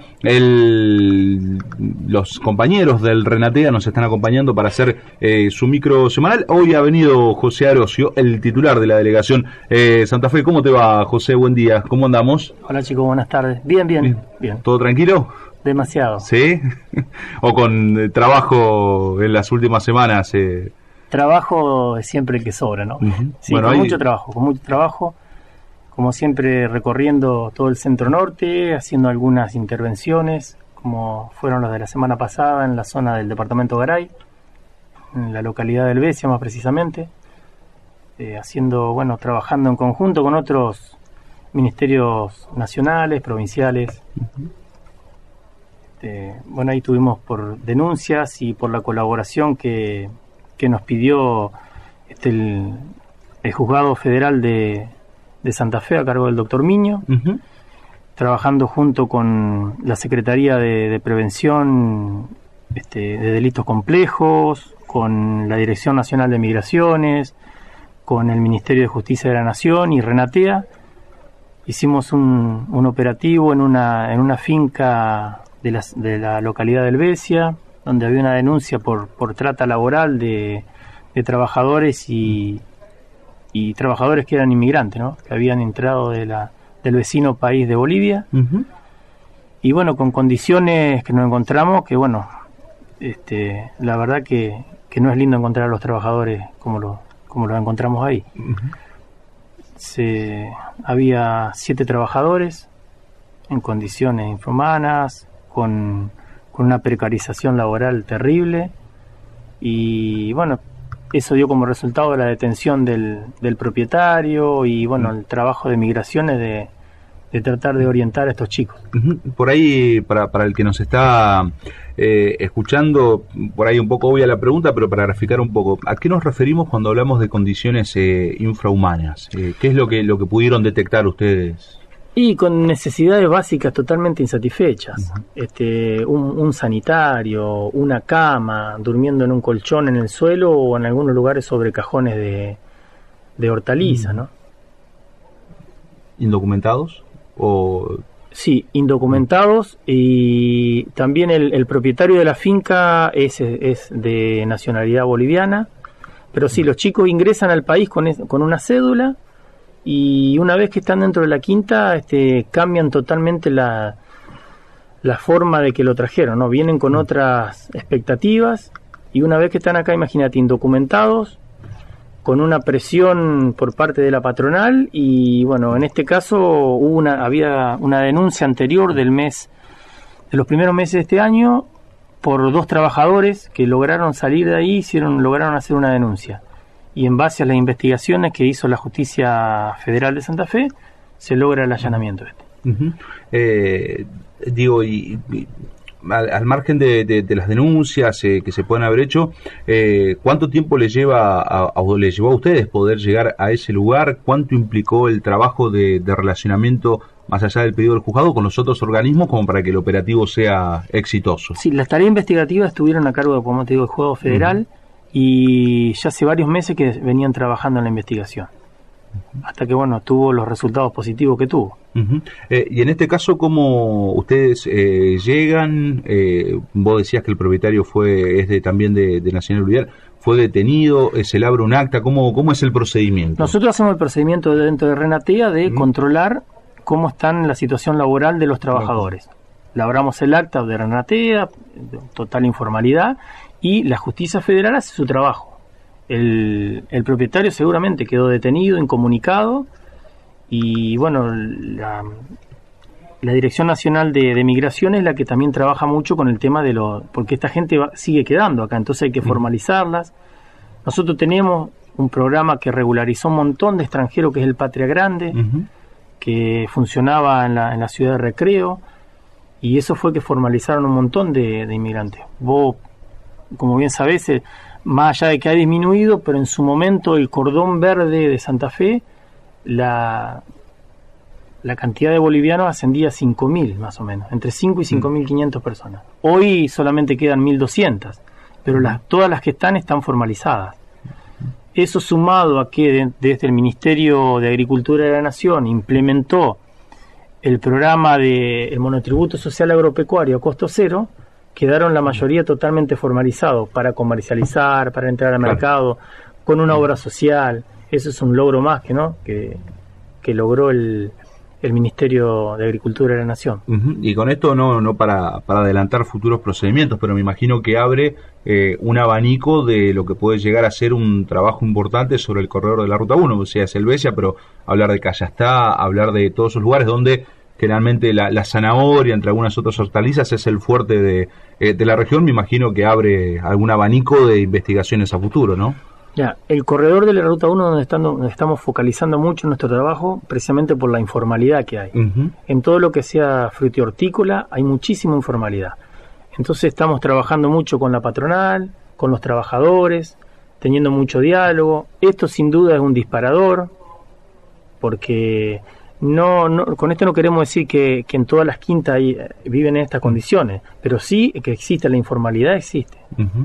el, los compañeros del Renatea nos están acompañando para hacer eh, su micro semanal. Hoy ha venido José Arocio, el titular de la delegación eh, Santa Fe. ¿Cómo te va, José? Buen día, ¿cómo andamos? Hola chicos, buenas tardes. Bien, bien, bien. bien. ¿Todo tranquilo? Demasiado. ¿Sí? ¿O con eh, trabajo en las últimas semanas? Eh... Trabajo es siempre el que sobra, ¿no? Uh-huh. Sí, bueno, con hay... mucho trabajo, con mucho trabajo. Como siempre, recorriendo todo el centro norte, haciendo algunas intervenciones, como fueron las de la semana pasada en la zona del departamento Garay, en la localidad del Besia más precisamente, eh, haciendo, bueno, trabajando en conjunto con otros ministerios nacionales, provinciales. Uh-huh. Eh, bueno, ahí tuvimos por denuncias y por la colaboración que, que nos pidió este, el, el Juzgado Federal de, de Santa Fe a cargo del doctor Miño, uh-huh. trabajando junto con la Secretaría de, de Prevención este, de Delitos Complejos, con la Dirección Nacional de Migraciones, con el Ministerio de Justicia de la Nación y Renatea. Hicimos un, un operativo en una, en una finca de la, de la localidad del Besia, donde había una denuncia por, por trata laboral de, de trabajadores y, y trabajadores que eran inmigrantes, ¿no? Que habían entrado de la, del vecino país de Bolivia. Uh-huh. Y bueno, con condiciones que nos encontramos, que bueno, este, la verdad que, que no es lindo encontrar a los trabajadores como los como los encontramos ahí. Uh-huh. Se, había siete trabajadores en condiciones infrahumanas, con, con una precarización laboral terrible, y bueno, eso dio como resultado la detención del, del propietario y bueno, el trabajo de migraciones de, de tratar de orientar a estos chicos. Por ahí, para, para el que nos está eh, escuchando, por ahí un poco obvia la pregunta, pero para graficar un poco, ¿a qué nos referimos cuando hablamos de condiciones eh, infrahumanas? Eh, ¿Qué es lo que, lo que pudieron detectar ustedes? Y con necesidades básicas totalmente insatisfechas. Uh-huh. Este, un, un sanitario, una cama, durmiendo en un colchón en el suelo o en algunos lugares sobre cajones de, de hortaliza, uh-huh. ¿no? ¿Indocumentados? O... Sí, indocumentados, y también el, el propietario de la finca es, es de nacionalidad boliviana, pero sí, los chicos ingresan al país con, con una cédula, y una vez que están dentro de la quinta, este, cambian totalmente la, la forma de que lo trajeron, ¿no? Vienen con otras expectativas, y una vez que están acá, imagínate, indocumentados, con una presión por parte de la patronal, y bueno, en este caso hubo una, había una denuncia anterior del mes, de los primeros meses de este año, por dos trabajadores que lograron salir de ahí, hicieron, lograron hacer una denuncia. Y en base a las investigaciones que hizo la Justicia Federal de Santa Fe, se logra el allanamiento este. Uh-huh. Eh, digo, y, y al, al margen de, de, de las denuncias eh, que se pueden haber hecho, eh, ¿cuánto tiempo le lleva a, a, le llevó a ustedes poder llegar a ese lugar? ¿Cuánto implicó el trabajo de, de relacionamiento más allá del pedido del juzgado con los otros organismos como para que el operativo sea exitoso? Sí, las tareas investigativas estuvieron a cargo, como te digo, del Juzgado Federal. Uh-huh. Y ya hace varios meses que venían trabajando en la investigación, uh-huh. hasta que bueno, tuvo los resultados positivos que tuvo. Uh-huh. Eh, y en este caso, ¿cómo ustedes eh, llegan? Eh, vos decías que el propietario fue es de, también de, de Nacional Boliviana, ¿fue detenido? ¿Se le abre un acta? ¿Cómo, cómo es el procedimiento? Nosotros hacemos el procedimiento dentro de Renatea de uh-huh. controlar cómo está la situación laboral de los trabajadores. Uh-huh. Labramos el acta de Renatea, total informalidad, y la Justicia Federal hace su trabajo. El, el propietario seguramente quedó detenido, incomunicado, y bueno, la, la Dirección Nacional de, de Migración es la que también trabaja mucho con el tema de lo, porque esta gente va, sigue quedando acá, entonces hay que formalizarlas. Nosotros tenemos un programa que regularizó un montón de extranjeros, que es el Patria Grande, uh-huh. que funcionaba en la, en la ciudad de Recreo, y eso fue que formalizaron un montón de, de inmigrantes. Vos, como bien sabés, eh, más allá de que ha disminuido, pero en su momento el cordón verde de Santa Fe, la, la cantidad de bolivianos ascendía a cinco mil más o menos, entre cinco y cinco mil quinientas personas. Hoy solamente quedan mil doscientas. pero las, todas las que están están formalizadas. Eso sumado a que de, desde el Ministerio de Agricultura de la Nación implementó el programa de el monotributo social agropecuario a costo cero, quedaron la mayoría totalmente formalizados para comercializar, para entrar al claro. mercado, con una obra social. Eso es un logro más que no que, que logró el, el Ministerio de Agricultura de la Nación. Uh-huh. Y con esto no no para, para adelantar futuros procedimientos, pero me imagino que abre eh, un abanico de lo que puede llegar a ser un trabajo importante sobre el corredor de la Ruta uno, o sea, Helvecia, pero hablar de Callastá, hablar de todos esos lugares donde generalmente la, la zanahoria, entre algunas otras hortalizas, es el fuerte de, eh, de la región. Me imagino que abre algún abanico de investigaciones a futuro, ¿no? Ya, el corredor de la Ruta uno donde, estando, donde estamos focalizando mucho nuestro trabajo, precisamente por la informalidad que hay. Uh-huh. En todo lo que sea frutihortícola hay muchísima informalidad. Entonces estamos trabajando mucho con la patronal, con los trabajadores, teniendo mucho diálogo. Esto sin duda es un disparador, porque no, no con esto no queremos decir que, que en todas las quintas hay, viven en estas condiciones, pero sí que existe la informalidad, existe. Uh-huh.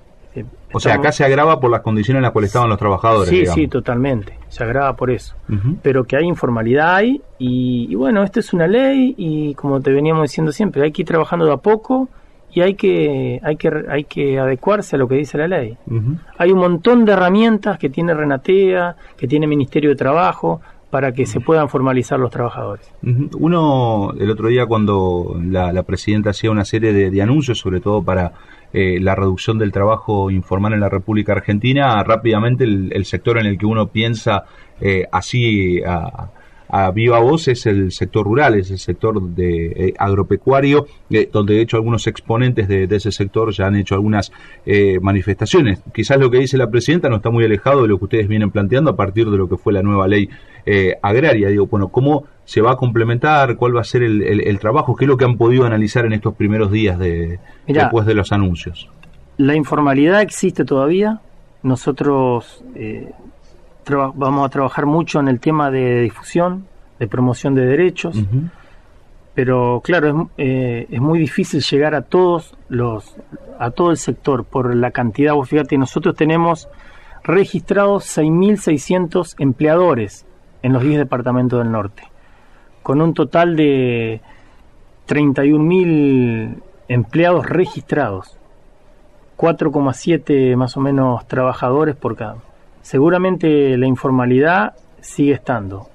O sea, acá se agrava por las condiciones en las cuales estaban los trabajadores. Sí, digamos. sí, totalmente. Se agrava por eso. Uh-huh. Pero que hay informalidad hay, y, y bueno, esto es una ley, y como te veníamos diciendo siempre, hay que ir trabajando de a poco, y hay que hay que hay que adecuarse a lo que dice la ley. Uh-huh. Hay un montón de herramientas que tiene Renatea, que tiene Ministerio de Trabajo, para que uh-huh. se puedan formalizar los trabajadores. Uh-huh. Uno, el otro día cuando la, la presidenta hacía una serie de, de anuncios, sobre todo para Eh, la reducción del trabajo informal en la República Argentina, rápidamente el, el sector en el que uno piensa eh, así a, a viva voz es el sector rural, es el sector de eh, agropecuario, eh, donde de hecho algunos exponentes de, de ese sector ya han hecho algunas eh, manifestaciones. Quizás lo que dice la presidenta no está muy alejado de lo que ustedes vienen planteando a partir de lo que fue la nueva ley eh, agraria. Digo, bueno, ¿cómo se va a complementar? ¿Cuál va a ser el, el, el trabajo? ¿Qué es lo que han podido analizar en estos primeros días de Mirá, después de los anuncios? La informalidad existe todavía. Nosotros eh, traba- vamos a trabajar mucho en el tema de difusión, de promoción de derechos, uh-huh. pero claro, es, eh, es muy difícil llegar a todos los a todo el sector por la cantidad. Vos fíjate, nosotros tenemos registrados seis mil seiscientos empleadores en los diez departamentos del norte, con un total de treinta y un mil empleados registrados, cuatro coma siete más o menos trabajadores por cada. Seguramente la informalidad sigue estando,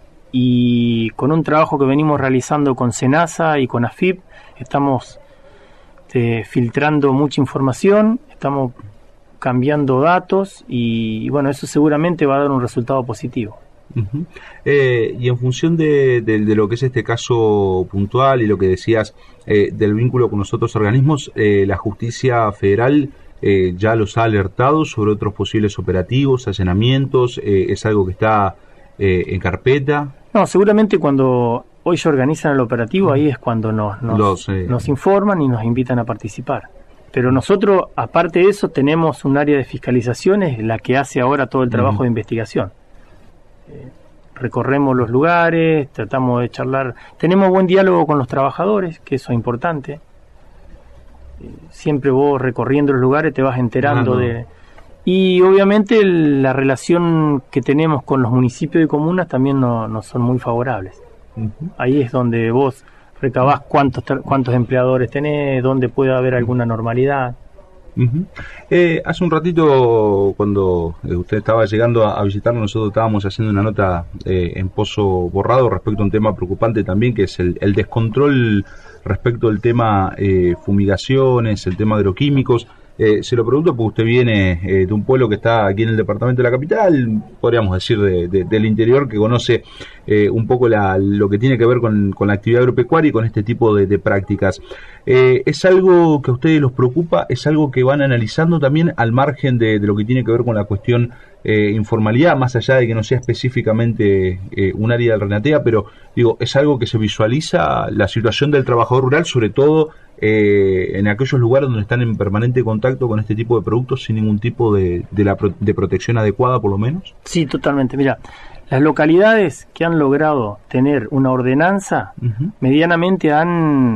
y con un trabajo que venimos realizando con SENASA y con AFIP, estamos eh, filtrando mucha información, estamos cambiando datos, y, y bueno, eso seguramente va a dar un resultado positivo. Uh-huh. Eh, y en función de, de, de lo que es este caso puntual y lo que decías eh, del vínculo con los otros organismos, eh, la justicia federal eh, ya los ha alertado sobre otros posibles operativos, allanamientos, eh, es algo que está eh, en carpeta. No, seguramente cuando hoy se organizan el operativo, uh-huh. ahí es cuando nos, nos, los, eh... nos informan y nos invitan a participar. Pero nosotros, aparte de eso, tenemos un área de fiscalizaciones, la que hace ahora todo el trabajo uh-huh. de investigación. Eh, recorremos los lugares, tratamos de charlar, tenemos buen diálogo con los trabajadores, que eso es importante. Eh, siempre vos recorriendo los lugares te vas enterando uh-huh. de... Y obviamente el, la relación que tenemos con los municipios y comunas también no, no son muy favorables. Uh-huh. Ahí es donde vos recabás cuántos cuántos empleadores tenés, dónde puede haber alguna normalidad. Uh-huh. Eh, hace un ratito, cuando eh, usted estaba llegando a, a visitarnos, nosotros estábamos haciendo una nota eh, en Pozo Borrado respecto a un tema preocupante también, que es el, el descontrol respecto al tema eh, fumigaciones, el tema agroquímicos. Eh, se lo pregunto porque usted viene eh, de un pueblo que está aquí en el departamento de la capital, podríamos decir de, de, del interior, que conoce eh, un poco la, lo que tiene que ver con, con la actividad agropecuaria y con este tipo de, de prácticas. Eh, ¿Es algo que a ustedes los preocupa? ¿Es algo que van analizando también al margen de, de lo que tiene que ver con la cuestión eh, informalidad, más allá de que no sea específicamente eh, un área del Renatea, pero digo, es algo que se visualiza la situación del trabajador rural, sobre todo Eh, en aquellos lugares donde están en permanente contacto con este tipo de productos sin ningún tipo de, de, la pro, de protección adecuada, por lo menos? Sí, totalmente. Mira, las localidades que han logrado tener una ordenanza uh-huh. medianamente han,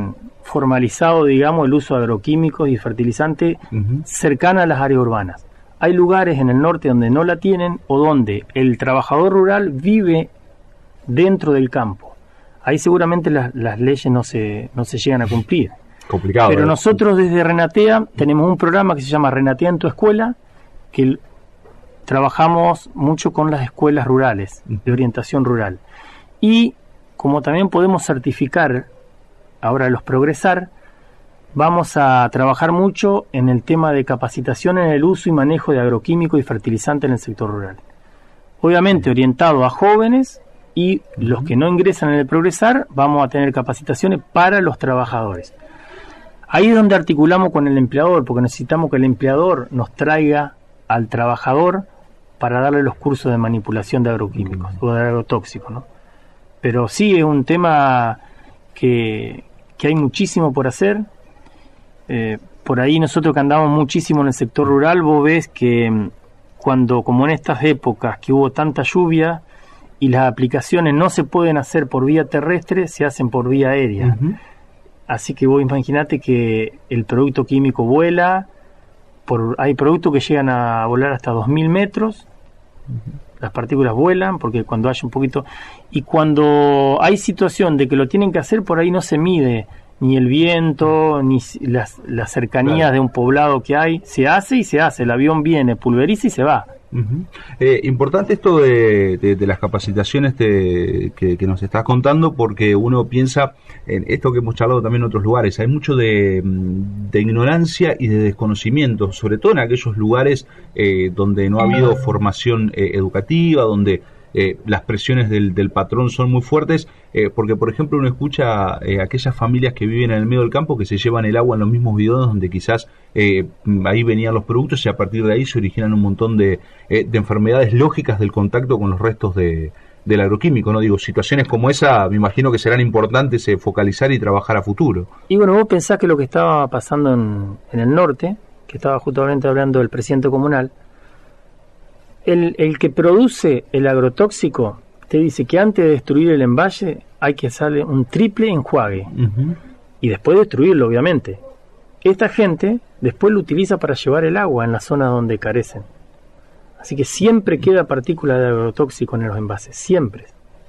formalizado, digamos, el uso de agroquímicos y fertilizantes uh-huh. cercana a las áreas urbanas. Hay lugares en el norte donde no la tienen o donde el trabajador rural vive dentro del campo. Ahí seguramente las, las leyes no se, no se llegan a cumplir. Complicado. Pero ¿eh? nosotros desde Renatea tenemos un programa que se llama Renatea en tu escuela, que trabajamos mucho con las escuelas rurales, de orientación rural. Y como también podemos certificar, ahora los Progresar, vamos a trabajar mucho en el tema de capacitación en el uso y manejo de agroquímicos y fertilizantes en el sector rural. Obviamente orientado a jóvenes, y los que no ingresan en el Progresar, vamos a tener capacitaciones para los trabajadores. Ahí es donde articulamos con el empleador, porque necesitamos que el empleador nos traiga al trabajador para darle los cursos de manipulación de agroquímicos o de agrotóxicos, ¿no? Pero sí es un tema que, que hay muchísimo por hacer. Eh, por ahí nosotros que andamos muchísimo en el sector rural, vos ves que cuando, como en estas épocas que hubo tanta lluvia y las aplicaciones no se pueden hacer por vía terrestre, se hacen por vía aérea. Uh-huh. Así que vos imaginate que el producto químico vuela, por, hay productos que llegan a volar hasta dos mil metros, uh-huh. las partículas vuelan, porque cuando hay un poquito... Y cuando hay situación de que lo tienen que hacer, por ahí no se mide ni el viento, ni las, las cercanías claro. de un poblado que hay, se hace y se hace, el avión viene, pulveriza y se va. Uh-huh. Eh, importante esto de, de, de las capacitaciones de, que, que nos estás contando, porque uno piensa en esto que hemos charlado también en otros lugares, hay mucho de, de ignorancia y de desconocimiento, sobre todo en aquellos lugares eh, donde no ha habido formación eh, educativa, donde eh, las presiones del, del patrón son muy fuertes, eh, porque por ejemplo uno escucha eh, aquellas familias que viven en el medio del campo que se llevan el agua en los mismos bidones donde quizás eh, ahí venían los productos y a partir de ahí se originan un montón de, eh, de enfermedades lógicas del contacto con los restos de, del agroquímico, ¿no? Digo, situaciones como esa me imagino que serán importantes eh, focalizar y trabajar a futuro. Y bueno, vos pensás que lo que estaba pasando en, en el norte, que estaba justamente hablando del presidente comunal, El, el que produce el agrotóxico te dice que antes de destruir el embalse hay que hacerle un triple enjuague uh-huh. y después destruirlo, obviamente. Esta gente después lo utiliza para llevar el agua en la zona donde carecen. Así que siempre queda partícula de agrotóxico en los envases, siempre.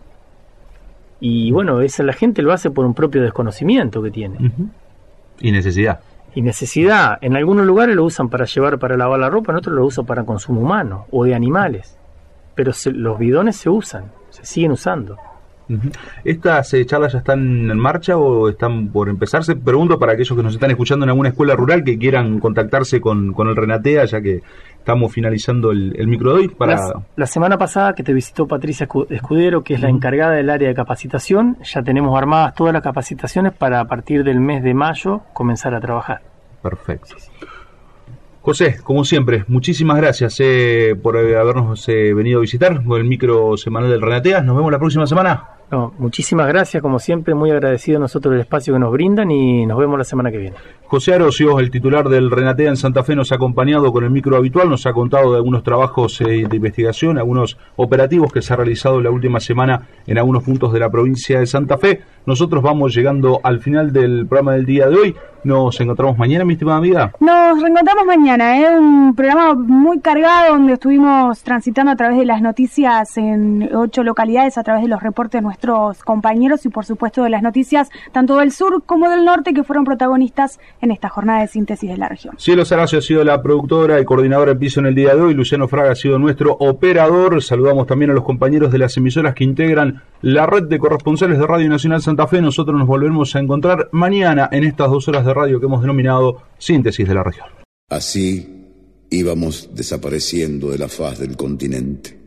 Y bueno, esa la gente lo hace por un propio desconocimiento que tiene. Uh-huh. Y necesidad. Y necesidad. En algunos lugares lo usan para llevar para lavar la ropa, en otros lo usan para consumo humano o de animales. Pero se, los bidones se usan, se siguen usando. Uh-huh. ¿Estas eh, charlas ya están en marcha o están por empezarse? Pregunto para aquellos que nos están escuchando en alguna escuela rural que quieran contactarse con, con el Renatea, ya que estamos finalizando el, el micro de hoy. Para... La, la semana pasada que te visitó Patricia Escudero, que es la encargada del área de capacitación, ya tenemos armadas todas las capacitaciones para a partir del mes de mayo comenzar a trabajar. Perfecto. José, como siempre, muchísimas gracias eh, por habernos eh, venido a visitar con el micro semanal del Renatea. Nos vemos la próxima semana. No, muchísimas gracias, como siempre, muy agradecido a nosotros el espacio que nos brindan y nos vemos la semana que viene. José Arosio, el titular del Renatea en Santa Fe, nos ha acompañado con el micro habitual, nos ha contado de algunos trabajos eh, de investigación, algunos operativos que se ha realizado la última semana en algunos puntos de la provincia de Santa Fe. Nosotros vamos llegando al final del programa del día de hoy. Nos encontramos mañana, mi estimada amiga. Nos reencontramos mañana, ¿eh? Un programa muy cargado donde estuvimos transitando a través de las noticias en ocho localidades, a través de los reportes de nuestros compañeros y por supuesto de las noticias tanto del sur como del norte que fueron protagonistas en esta jornada de síntesis de la región. Cielo Saracio ha sido la productora y coordinadora de piso en el día de hoy. Luciano Fraga ha sido nuestro operador. Saludamos también a los compañeros de las emisoras que integran la red de corresponsales de Radio Nacional Santa Fe. Nosotros nos volvemos a encontrar mañana en estas dos horas de radio que hemos denominado Síntesis de la Región. Así íbamos desapareciendo de la faz del continente.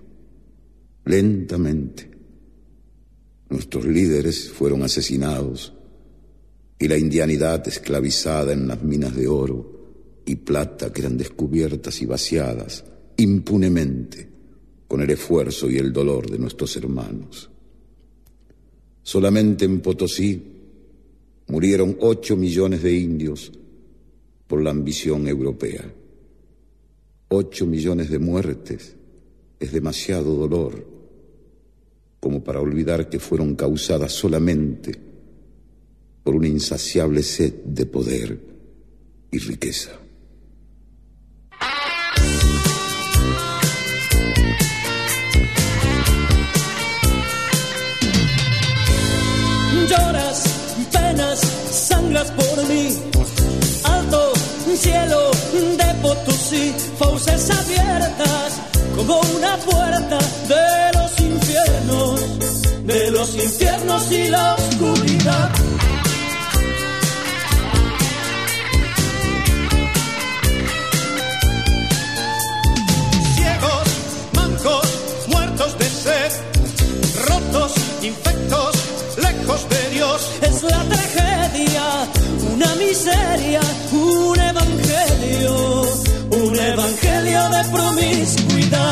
Lentamente. Nuestros líderes fueron asesinados y la indianidad esclavizada en las minas de oro y plata que eran descubiertas y vaciadas impunemente con el esfuerzo y el dolor de nuestros hermanos. Solamente en Potosí murieron ocho millones de indios por la ambición europea. Ocho millones de muertes es demasiado dolor como para olvidar que fueron causadas solamente por una una insaciable sed de poder y riqueza. Lloras, penas, sangras por mí. Alto cielo de Potosí, fauces abiertas como una puerta de los infiernos, de los infiernos y la oscuridad. Ciegos, mancos, muertos de sed, rotos, infectos, lejos de Dios. Es la tragedia, una miseria, un evangelio, un evangelio de promiscuidad.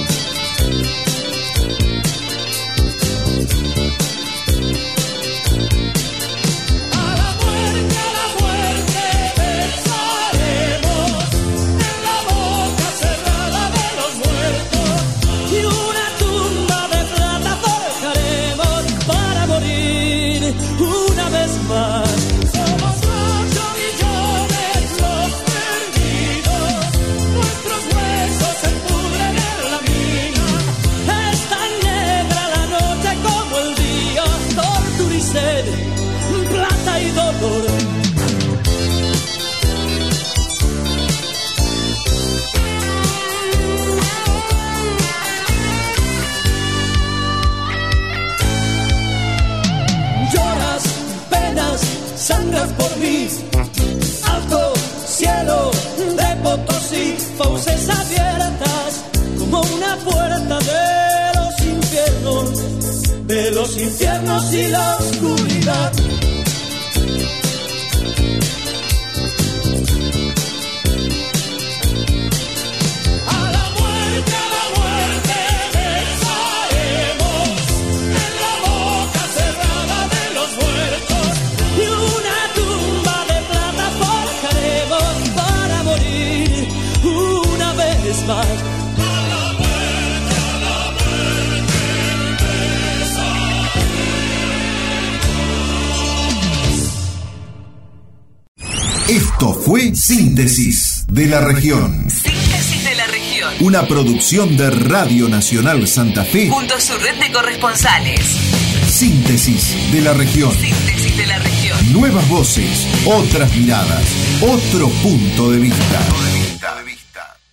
A la muerte, a la muerte besaremos en la boca cerrada de los muertos y una tumba de plata forjaremos para morir una vez más. Somos ocho millones los perdidos, nuestros huesos se pudren en la mina. Es tan negra la noche como el día, tortura y sed, plata y dolor. Lloras, penas, sangras por mí. Alto cielo de Potosí, fauces abiertas como una puerta de los infiernos, de los infiernos y la oscuridad. A la muerte, a la muerte besaremos en la boca cerrada de los muertos y una tumba de plata forjaremos para morir una vez más. Esto fue Síntesis de la Región. Síntesis de la Región. Una producción de Radio Nacional Santa Fe Junto a su red de corresponsales. Síntesis de la Región. Síntesis de la Región. Nuevas voces, otras miradas, otro punto de vista.